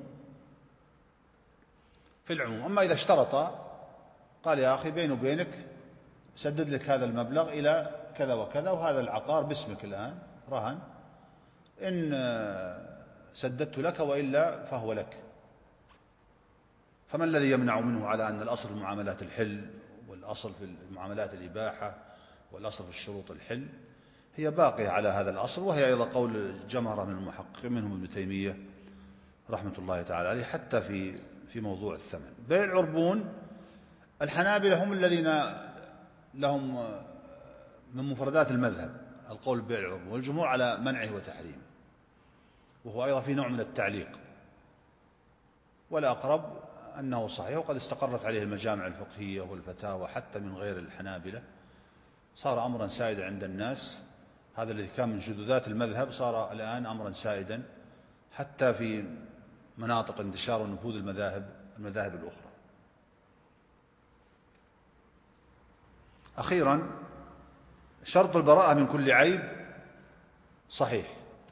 أما إذا اشترط، قال يا أخي بيني وبينك سدد لك هذا المبلغ إلى كذا وكذا، وهذا العقار باسمك الآن رهن، إن سددت لك وإلا فهو لك. فما الذي يمنع منه على أن الأصل في المعاملات الحل، والأصل في المعاملات الإباحة، والأصل في الشروط الحل؟ هي باقية على هذا الأصل، وهي أيضا قول جمهرة من المحققين منهم ابن تيمية رحمة الله تعالى عليه، حتى في موضوع الثمن. بيع العربون، الحنابلة هم الذين لهم من مفردات المذهب القول ببيع العربون، والجمهور على منعه وتحريمه، وهو أيضا في نوع من التعليق. والأقرب أنه صحيح، وقد استقرت عليه المجامع الفقهية والفتاوى حتى من غير الحنابلة، صار أمرا سائدا عند الناس. هذا الذي كان من شذوذات المذهب صار الآن أمرا سائدا حتى في مناطق انتشار ونفوذ المذاهب الأخرى. أخيرا، شرط البراءة من كل عيب صحيح.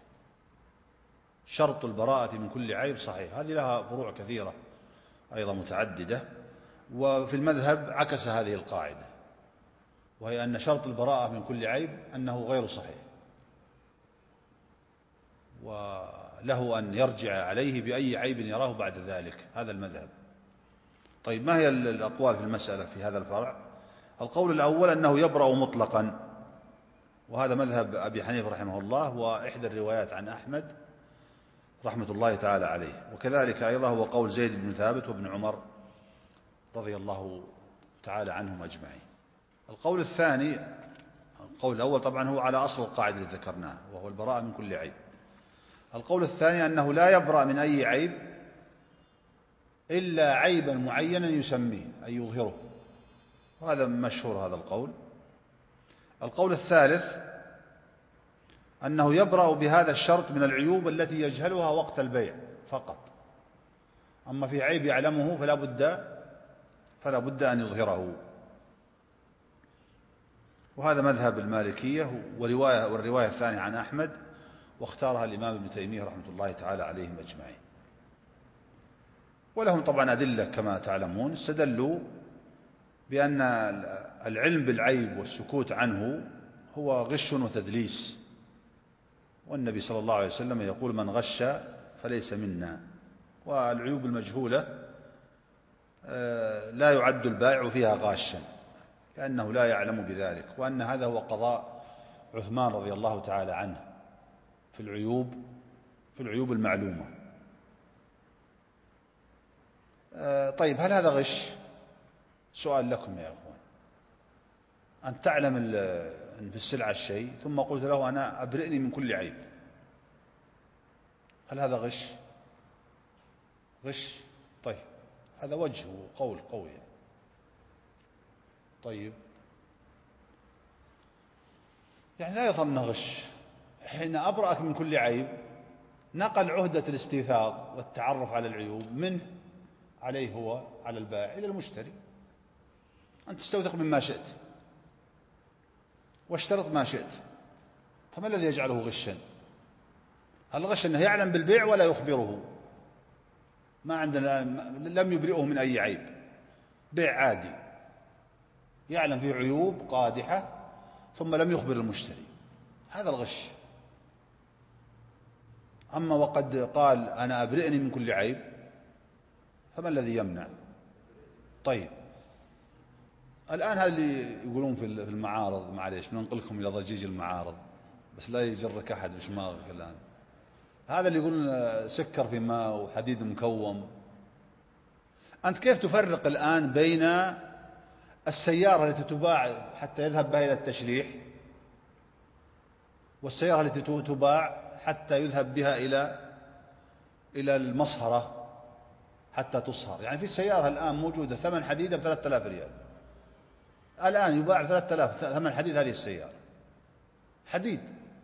شرط البراءة من كل عيب صحيح، هذه لها فروع كثيرة أيضا متعددة. وفي المذهب عكس هذه القاعدة، وهي أن شرط البراءة من كل عيب أنه غير صحيح، وله أن يرجع عليه بأي عيب يراه بعد ذلك. هذا المذهب. طيب، ما هي الأقوال في المسألة في هذا الفرع؟ القول الأول أنه يبرأ مطلقا، وهذا مذهب أبي حنيفة رحمه الله، وإحدى الروايات عن أحمد رحمة الله تعالى عليه، وكذلك أيضا هو قول زيد بن ثابت وابن عمر رضي الله تعالى عنهم أجمعين. القول الثاني، القول الأول طبعا هو على أصل القاعدة التي ذكرناها، وهو البراءة من كل عيب. القول الثاني أنه لا يبرأ من أي عيب إلا عيبا معينا يسميه أي يظهره، وهذا مشهور هذا القول. القول الثالث أنه يبرأ بهذا الشرط من العيوب التي يجهلها وقت البيع فقط، أما في عيب يعلمه فلا بد أن يظهره. وهذا مذهب المالكية والرواية الثانية عن أحمد، واختارها الإمام ابن تيمية رحمة الله تعالى عليهم أجمعين. ولهم طبعا أدلة كما تعلمون، استدلوا بأن العلم بالعيب والسكوت عنه هو غش وتدليس، والنبي صلى الله عليه وسلم يقول من غش فليس منا. والعيوب المجهولة لا يعد البائع فيها غاشا لأنه لا يعلم بذلك، وأن هذا هو قضاء عثمان رضي الله تعالى عنه في العيوب المعلومة. طيب هل هذا غش؟ سؤال لكم يا أخوان، أن تعلم في السلعة الشيء ثم قلت له أنا أبرئني من كل عيب، هل هذا غش؟ غش. طيب هذا وجه وقول قوي. طيب يعني لا يظن غش، حين أبرأك من كل عيب نقل عهدة الاستيثاق والتعرف على العيوب منه عليه هو على البائع إلى المشتري، أن تستوثق مما شئت واشترط ما شئت، فما الذي يجعله غشا؟ الغش أنه يعلم بالبيع ولا يخبره، ما عندنا، لم يبرئه من أي عيب، بيع عادي يعلم فيه عيوب قادحة ثم لم يخبر المشتري، هذا الغش. أما وقد قال أنا أبرئني من كل عيب فما الذي يمنع؟ طيب الآن هذا اللي يقولون في المعارض، معليش بننقلكم إلى ضجيج المعارض بس لا يجرك أحد بشماغك الآن، هذا اللي يقولون سكر في ماء وحديد مكوم. أنت كيف تفرق الآن بين السيارة التي تباع حتى يذهب بها إلى التشريح والسيارة التي تباع حتى يذهب بها إلى المصهرة حتى تصهر؟ يعني في سيارة الآن موجودة ثمن حديدة ب3000 ريال، الآن يباع 3000 ثمن حديد هذه السيارة، حديد،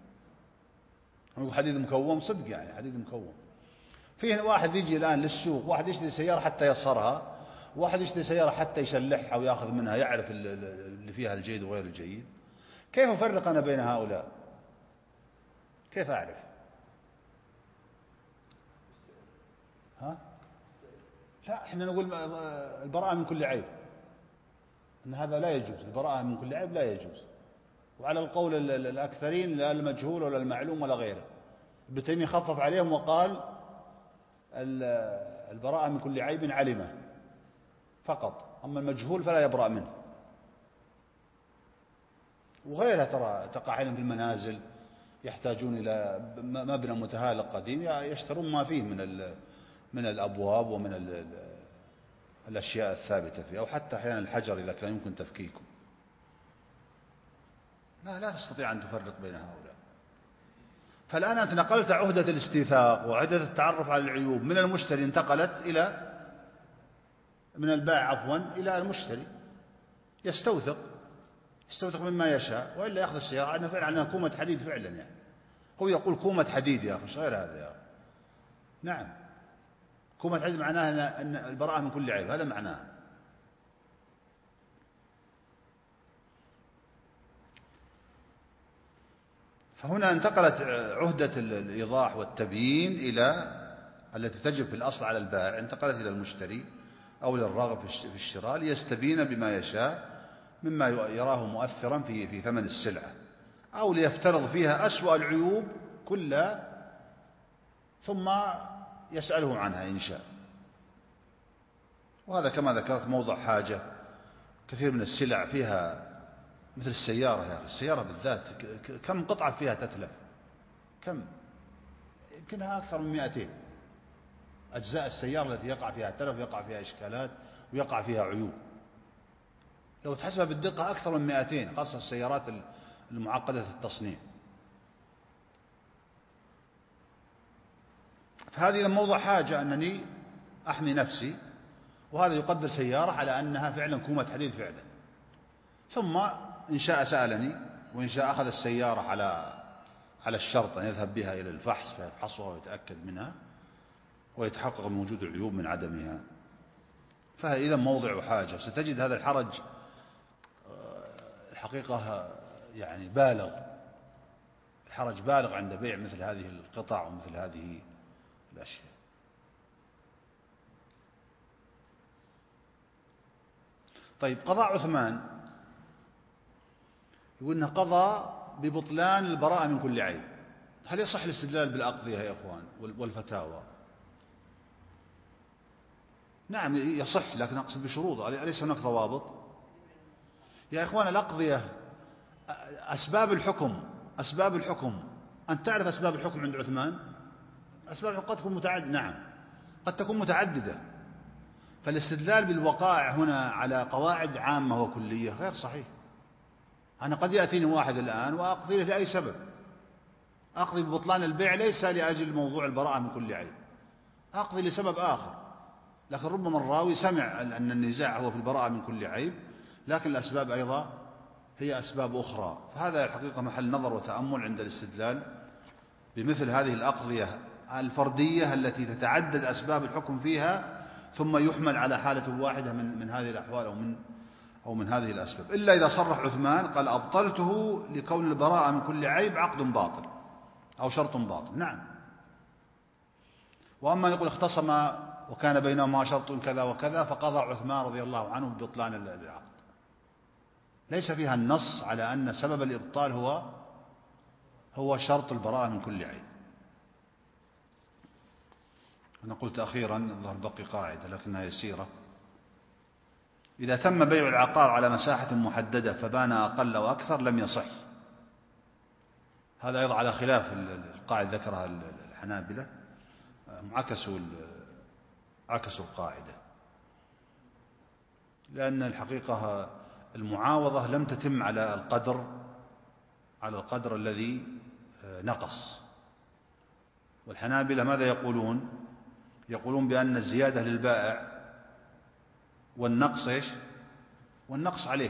حديد مكوم صدق، يعني حديد مكوم. فيه واحد يجي الآن للسوق، واحد يشتري سيارة حتى يصهرها، واحد يشتري سيارة حتى يشلحها ويأخذ منها، يعرف اللي فيها الجيد وغير الجيد. كيف أفرق أنا بين هؤلاء؟ كيف أعرف؟ ها؟ لا، احنا نقول البراءة من كل عيب، أن هذا لا يجوز، البراءة من كل عيب لا يجوز، وعلى القول الأكثرين لا المجهول ولا المعلوم ولا غيره. ابن تيمية خفف عليهم وقال البراءة من كل عيب علمه فقط، أما المجهول فلا يبرأ منه. وغيرها ترى تقع علم في المنازل، يحتاجون إلى مبنى متهالك قديم يشترون ما فيه من الأبواب ومن الأشياء الثابتة فيه، أو حتى أحيانا الحجر إذا كان يمكن تفكيكه. لا تستطيع أن تفرق بين هؤلاء. فالآن أنت نقلت عهدة الاستيثاق وعهدة التعرف على العيوب من المشتري، انتقلت من البائع عفوا إلى المشتري، يستوثق مما يشاء، وإلا يأخذ السيارة عنها فعلا عنها كومة حديد فعلا. يعني هو يقول كومة حديد يا أخي، غير هذا يا أخي. نعم، كومة حديد معناها أن البراءة من كل عيب، هذا معناها. فهنا انتقلت عهدة الإيضاح والتبيين التي تجب في الأصل على البائع، انتقلت إلى المشتري أو للراغب في الشراء ليستبين بما يشاء مما يراه مؤثرا في ثمن السلعة، أو ليفترض فيها أسوأ العيوب كلها ثم يسأله عنها إن شاء. وهذا كما ذكرت موضع حاجة. كثير من السلع فيها مثل السيارة، يا أخي السيارة بالذات كم قطعة فيها تتلف؟ كم؟ يمكنها أكثر من 200 أجزاء السيارة التي يقع فيها تلف، ويقع فيها إشكالات، ويقع فيها عيوب. لو تحسبها بالدقة أكثر من 200، خاصة السيارات المعقدة التصنيع. فهذه إذا موضع حاجة أنني أحمي نفسي، وهذا يقدر سيارة على أنها فعلا كومة حديد فعلا، ثم إن شاء سألني، وإن شاء أخذ السيارة على الشرط أن يذهب بها إلى الفحص فيفحصها ويتأكد منها ويتحقق من وجود العيوب من عدمها. فإذا موضع حاجة ستجد هذا الحرج الحقيقة يعني بالغ، الحرج بالغ عند بيع مثل هذه القطع ومثل هذه الأشياء. طيب قضاء عثمان يقول إنه قضى ببطلان البراءة من كل عيب. هل يصح الاستدلال بالأقضية يا إخوان والفتاوى؟ نعم يصح، لكن أقصد بشروط، أليس هناك ضوابط يا إخوان؟ الأقضية أسباب الحكم أن تعرف أسباب الحكم عند عثمان. أسباب الحكم قد تكون متعددة، نعم قد تكون متعددة، فالاستدلال بالوقائع هنا على قواعد عامة وكلية غير صحيح. أنا قد يأتيني واحد الآن وأقضي له لأي سبب، أقضي ببطلان البيع ليس لأجل موضوع البراءة من كل عيب، أقضي لسبب آخر، لكن ربما الراوي سمع أن النزاع هو في البراءة من كل عيب، لكن الأسباب أيضا هي أسباب أخرى. فهذا الحقيقة محل نظر وتأمل عند الاستدلال بمثل هذه الأقضية الفردية التي تتعدد أسباب الحكم فيها، ثم يحمل على حالة واحدة من هذه الأحوال أو من هذه الأسباب، إلا إذا صرح عثمان قال أبطلته لكون البراءة من كل عيب عقد باطل أو شرط باطل. نعم. وأما يقول اختصم وكان بينهما شرط كذا وكذا فقضى عثمان رضي الله عنه ببطلان العقد، ليس فيها النص على أن سبب الإبطال هو شرط البراءة من كل عيب. أنا قلت أخيرا الظاهر بقي قاعدة لكنها يسيرة: إذا تم بيع العقار على مساحة محددة فبان أقل أو أكثر لم يصح. هذا أيضا على خلاف القاعدة ذكرها الحنابلة، عكسوا القاعدة، لأن الحقيقة المعاوضة لم تتم على القدر الذي نقص. والحنابلة ماذا يقولون؟ يقولون بأن الزيادة للبائع والنقص إيش؟ والنقص عليه،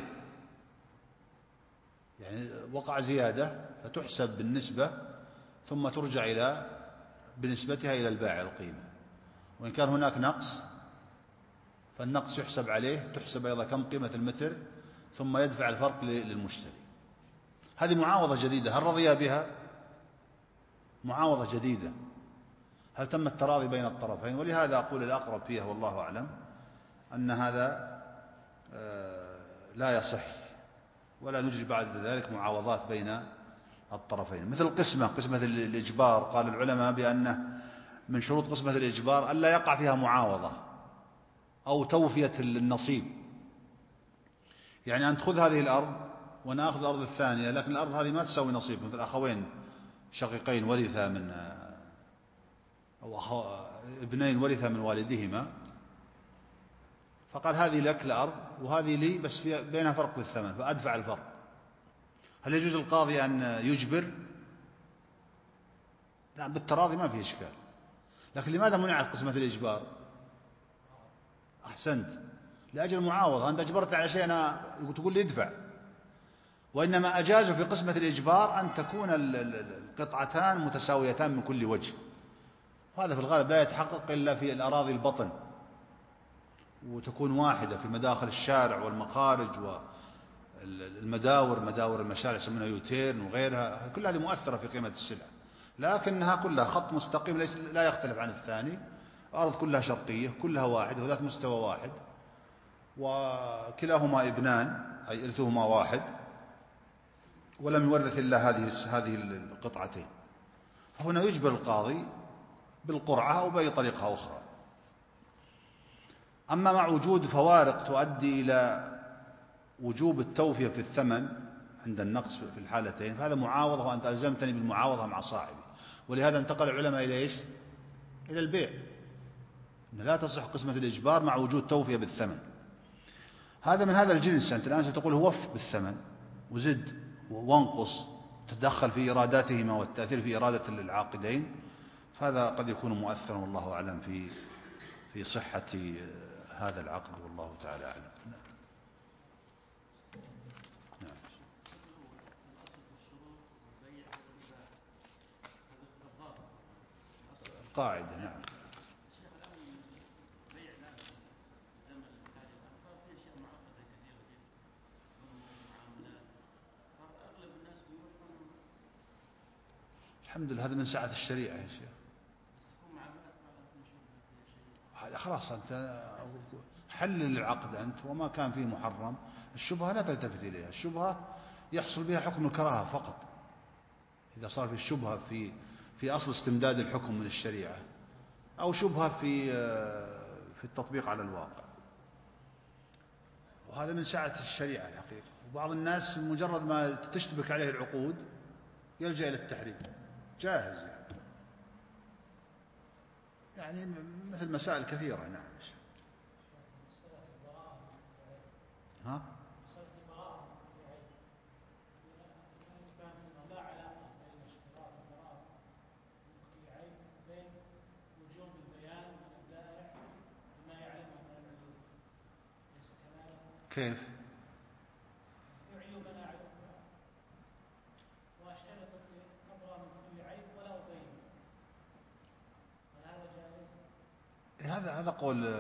يعني وقع زيادة فتحسب بالنسبة ثم ترجع بنسبتها إلى البائع القيمة، وإن كان هناك نقص فالنقص يحسب عليه، تحسب أيضا كم قيمة المتر ثم يدفع الفرق للمشتري. هذه معاوضة جديدة، هل رضي بها؟ معاوضة جديدة، هل تم التراضي بين الطرفين؟ ولهذا أقول الأقرب فيها والله أعلم أن هذا لا يصح، ولا نجري بعد ذلك معاوضات بين الطرفين. مثل قسمة الإجبار، قال العلماء بأن من شروط قسمة الإجبار ألا يقع فيها معاوضة أو توفية النصيب، يعني أن تأخذ هذه الأرض وأنا أخذ الأرض الثانية، لكن الأرض هذه ما تساوي نصيب، مثل أخوين شقيقين ورثا من أو ابنين ورثا من والدهما، فقال هذه لك الأرض وهذه لي، بس بينها فرق بالثمن فأدفع الفرق. هل يجوز القاضي أن يجبر؟ لا، بالتراضي ما فيه إشكال، لكن لماذا منعت قسمة الإجبار؟ أحسنت، لأجل المعاوضة، أنت أجبرت على شيء أنا تقول لي ادفع. وإنما أجازوا في قسمة الإجبار أن تكون القطعتان متساويتان من كل وجه، وهذا في الغالب لا يتحقق إلا في الأراضي البطن، وتكون واحدة في مداخل الشارع والمخارج والمداور، مداور المشارع يسمونها يوتيرن وغيرها، كل هذه مؤثرة في قيمة السلعة، لكنها كلها خط مستقيم لا يختلف عن الثاني، أرض كلها شرقية كلها واحد وذات مستوى واحد، وكلاهما ابنان أي إرثهما واحد، ولم يورث إلا هذه القطعتين. فهنا يجبر القاضي بالقرعة أو بأي طريقة أخرى. أما مع وجود فوارق تؤدي إلى وجوب التوفية في الثمن عند النقص في الحالتين، فهذا معاوضة، وأنت ألزمتني بالمعاوضة مع صاحبي. ولهذا انتقل العلماء إلى إيش؟ إلى البيع، إن لا تصح قسمة الإجبار مع وجود توفية بالثمن. هذا من هذا الجنس. أنت الآن ستقول هو وف بالثمن وزد وانقص، تتدخل في إراداتهما والتأثير في إرادة العاقدين، هذا قد يكون مؤثرا والله أعلم في صحة هذا العقد، والله تعالى أعلم. نعم. قاعدة. نعم. الحمد لله هذا من سعة الشريعة يا شيخ. خلاص أنت حلل العقد أنت، وما كان فيه محرم الشبهة لا تلتفت إليها. الشبهة يحصل بها حكم الكراهة فقط، إذا صار في الشبهة في أصل استمداد الحكم من الشريعة، أو شبهة في التطبيق على الواقع، وهذا من سعة الشريعة الحقيقة. وبعض الناس مجرد ما تشتبك عليه العقود يلجأ إلى التحريم جاهز يعني مثل مسائل كثيرة. نعم. ها؟ كيف؟ هذا قول،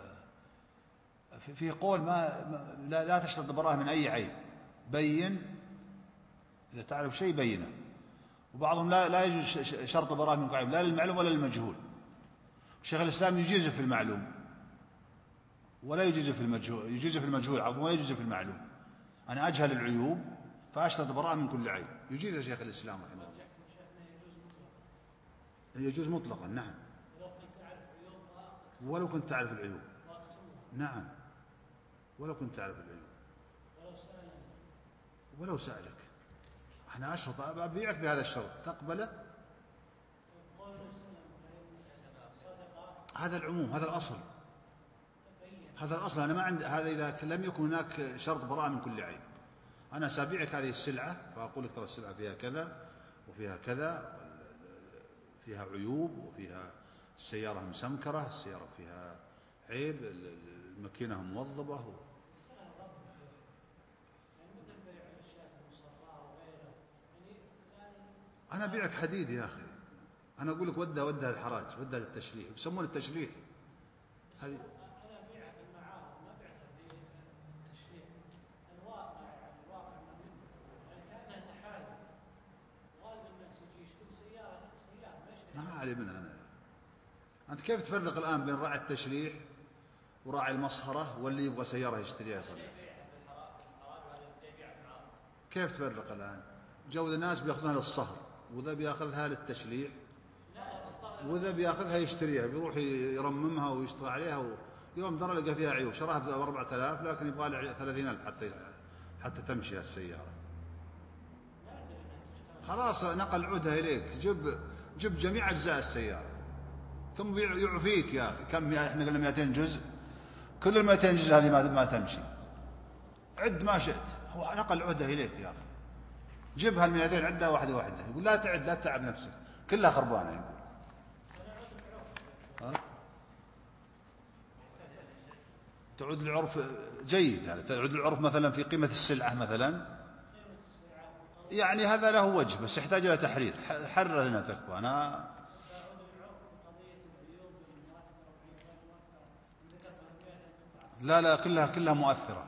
في قول لا تشترط البراءة من أي عيب، بين إذا تعرف شيء بينه. وبعضهم لا يجوز شرط البراءة من عيب لا للمعلوم ولا للمجهول. شيخ الإسلام يجيز في المعلوم ولا يجيز في المجهول، يجيز في المجهول عفوا ولا يجيز في المعلوم. أنا أجهل العيوب فأشترط البراءة من كل عيب، يجيز شيخ الإسلام رحمه الله. يجوز مطلقا. نعم. ولو كنت تعرف العيوب. نعم. ولو كنت تعرف العيوب. ولو سألك أنا أشرط أبيعك بهذا الشرط تقبله. هذا العموم، هذا الأصل، هذا الأصل. أنا ما عندي هذا إذا لم يكن هناك شرط براءة من كل عيب. أنا سأبيعك هذه السلعة فأقول لك ترى السلعة فيها كذا وفيها كذا، فيها عيوب، وفيها السيارة مسمكرة، السيارة فيها عيب، الماكينة موظبة. أنا أبيعك حديد يا أخي، أنا أقول لك ودها الحراج، ودها للتشليح، يسمون التشليح هذه. أنا أبيعك المعارض ما أبيعك بالتشليح الواقع، يعني الواقع يعني كأنها تحالف. غالب الناس يجي يشتري سيارة ما علي منها أنا. أنت كيف تفرق الآن بين راعي التشليح وراعي المصهرة واللي يبغى سيارة يشتريها يصلح؟ كيف تفرق الآن؟ جود الناس بيأخذونها للصهر، وذا بيأخذها للتشليح، وذا بيأخذها يشتريها، بيروح يرممها ويشتغل عليها، ويوم درى لقى فيها عيوب شراها ب4000 لكن يبغى له 30000 حتى تمشي السيارة. خلاص نقل عودها إليك، جب جميع أجزاء السيارة ثم يعفيك يا أخي. كم احنا قلنا 200 جزء، كل 200 جزء هذه ما تمشي، عد ما شئت، هو نقل عودها إليك يا أخي. جيبها 200 عدها واحدة واحدة، يقول لا تعد لا تتعب نفسك كلها خربانة. يقول تعود العرف جيد، هذا تعود العرف مثلا في قيمة السلعة مثلا، يعني هذا له وجه بس يحتاج إلى تحرير. حرر لنا تكفى. أنا لا كلها مؤثرة.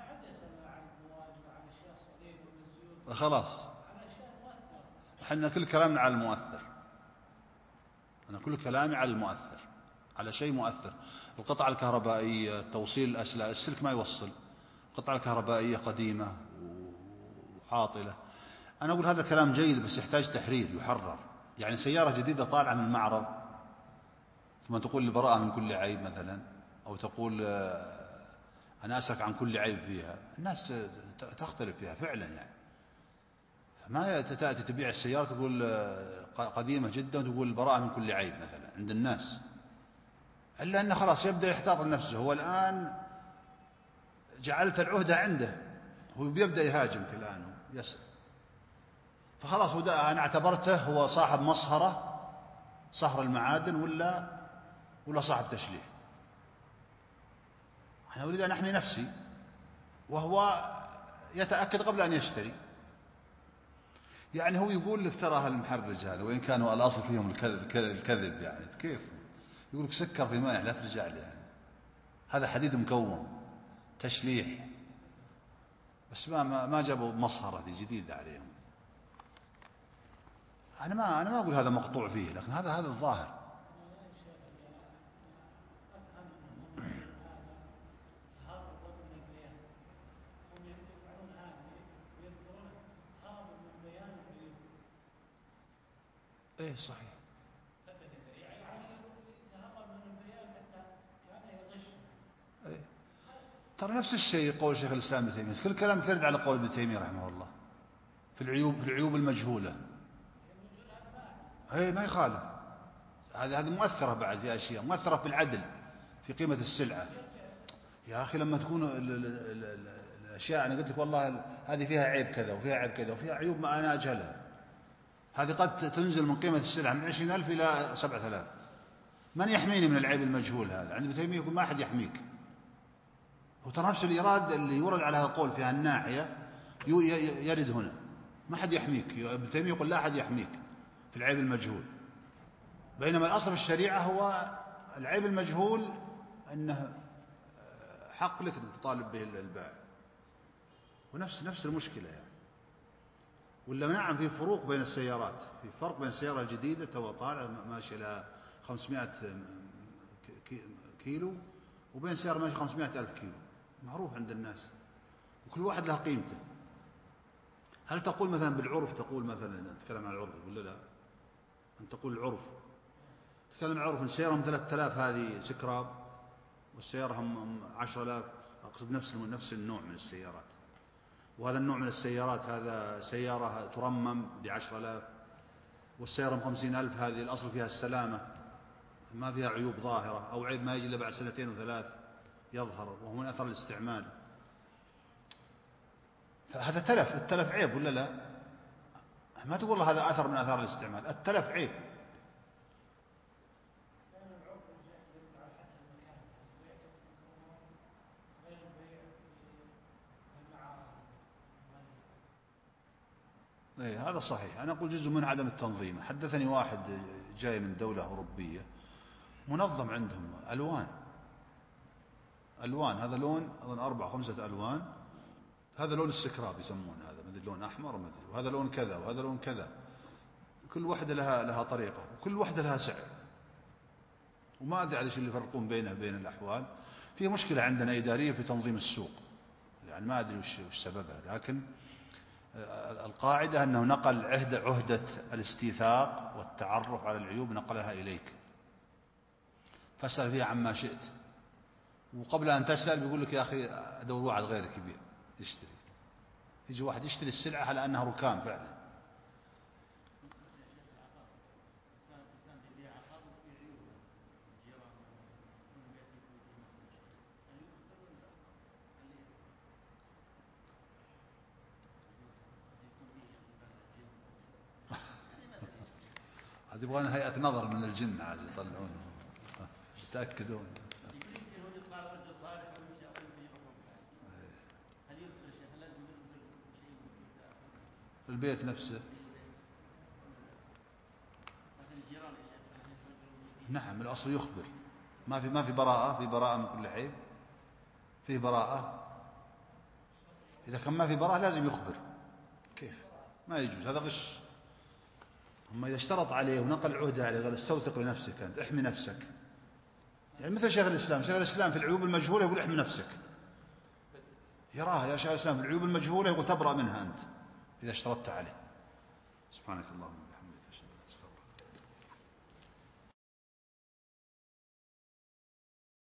خلاص احنا كل كلامنا على المؤثر، أنا كل كلامي على المؤثر، على شيء مؤثر. القطعة الكهربائية، توصيل الأسلاك، السلك ما يوصل، القطعة الكهربائية قديمة وعاطلة. أنا أقول هذا كلام جيد بس يحتاج تحرير، يحرر. يعني سيارة جديدة طالعة من المعرض ثم تقول البراءة من كل عيب مثلا، أو تقول أنا أسألك عن كل عيب فيها، الناس تختلف فيها فعلا يعني. ما تأتي تبيع السيارة تقول قديمة جدا وتقول البراءة من كل عيب مثلا عند الناس، إلا أنه خلاص يبدأ يحتاط لنفسه. هو الآن جعلت العهدة عنده، هو بيبدأ يهاجمك الآن يسأل. فخلاص أنا اعتبرته هو صاحب مصهرة صهر المعادن ولا صاحب تشليح. أنا أريد أن أحمي نفسي وهو يتأكد قبل أن يشتري. يعني هو يقول لك ترى هالمحرج هذا وإن كانوا الأصل فيهم الكذب يعني كيف يقول لك سكر في ماء لا ترجع لي يعني. هذا حديد مكوم تشليح، بس ما جابوا مصهرة دي جديدة عليهم. أنا ما أقول هذا مقطوع فيه، لكن هذا الظاهر. ايه صحيح. إيه. ترى نفس الشيء قول شيخ الإسلام ابن تيمية، كل كلام ترد على قول ابن تيمية رحمه الله في العيوب المجهولة. ما يخالف. هذه مؤثرة بعد في أشياء مؤثرة في العدل في قيمة السلعة. يا أخي لما تكون الأشياء أنا قلت لك والله هذه فيها عيب كذا وفيها عيب كذا وفيها عيوب ما أنا أجهلها، هذه قد تنزل من قيمة السلعة من 20,000 إلى 7,000. من يحميني من العيب المجهول هذا؟ عند ابن تيمية يقول ما أحد يحميك. وترى نفس الإيراد اللي يورد على هذا القول في هالناحية يرد هنا، ما أحد يحميك. ابن تيمية يقول لا أحد يحميك في العيب المجهول، بينما الأصل في الشريعة هو العيب المجهول أنه حق لك أن تطالب به البائع. ونفس المشكلة يعني. ولا نعم في فروق بين السيارات، في فرق بين السيارة الجديدة تو طالع ماشية لها 500 كيلو وبين سيارة ماشية 500,000 كيلو، معروف عند الناس وكل واحد له قيمته. هل تقول مثلا بالعرف، تقول مثلا نتكلم عن العرف ولا لا؟ أن تقول العرف، تتكلم عن العرف إن السيارة 3000 هذه سكراب والسيارة هم 10,000، أقصد نفس النوع من السيارات. وهذا النوع من السيارات هذا سيارة ترمم ب10,000 والسيارة 50,000 هذه الأصل فيها السلامة ما فيها عيوب ظاهرة، أو عيب ما يجي إلا بعد 2 و3 يظهر وهو من أثر الاستعمال. فهذا التلف عيب ولا لا؟ ما تقول هذا أثر من أثار الاستعمال، التلف عيب. إيه هذا صحيح. أنا أقول جزء من عدم التنظيم. حدثني واحد جاي من دولة أوروبية منظم عندهم ألوان، هذا لون أظن 4 5 ألوان، هذا لون السكراب يسمون هذا مثل لون أحمر ما أدري، وهذا لون كذا وهذا لون كذا، كل واحدة لها طريقة وكل واحدة لها سعر، وما أدري ايش اللي يفرقون بين الأحوال. في مشكلة عندنا إدارية في تنظيم السوق يعني ما أدري وش سببها، لكن القاعدة أنه نقل عهدة الاستيثاق والتعرف على العيوب نقلها إليك، فاسأل فيها عما شئت، وقبل أن تسأل بيقول لك يا أخي أدور واحد غيرك يبيع يشتري، يجي واحد يشتري السلعة على أنها ركام فعلا. هذه يبغون هيئة نظر من الجن عاد يطلعون يتأكدون. البيت نفسه نعم الأصل يخبر، ما في براءة، في براءة من كل عيب، فيه براءة. إذا كان ما في براءة لازم يخبر، كيف ما يجوز، هذا غش. أما إذا اشترط عليه ونقل عهده عليه قال استوثق لنفسك أنت، احمي نفسك، يعني مثل شيخ الإسلام في العيوب المجهولة يقول احمي نفسك، يراها يا شيخ الإسلام في العيوب المجهولة يقول تبرأ منها أنت إذا اشترطت عليه. سبحانك اللهم وبحمدك.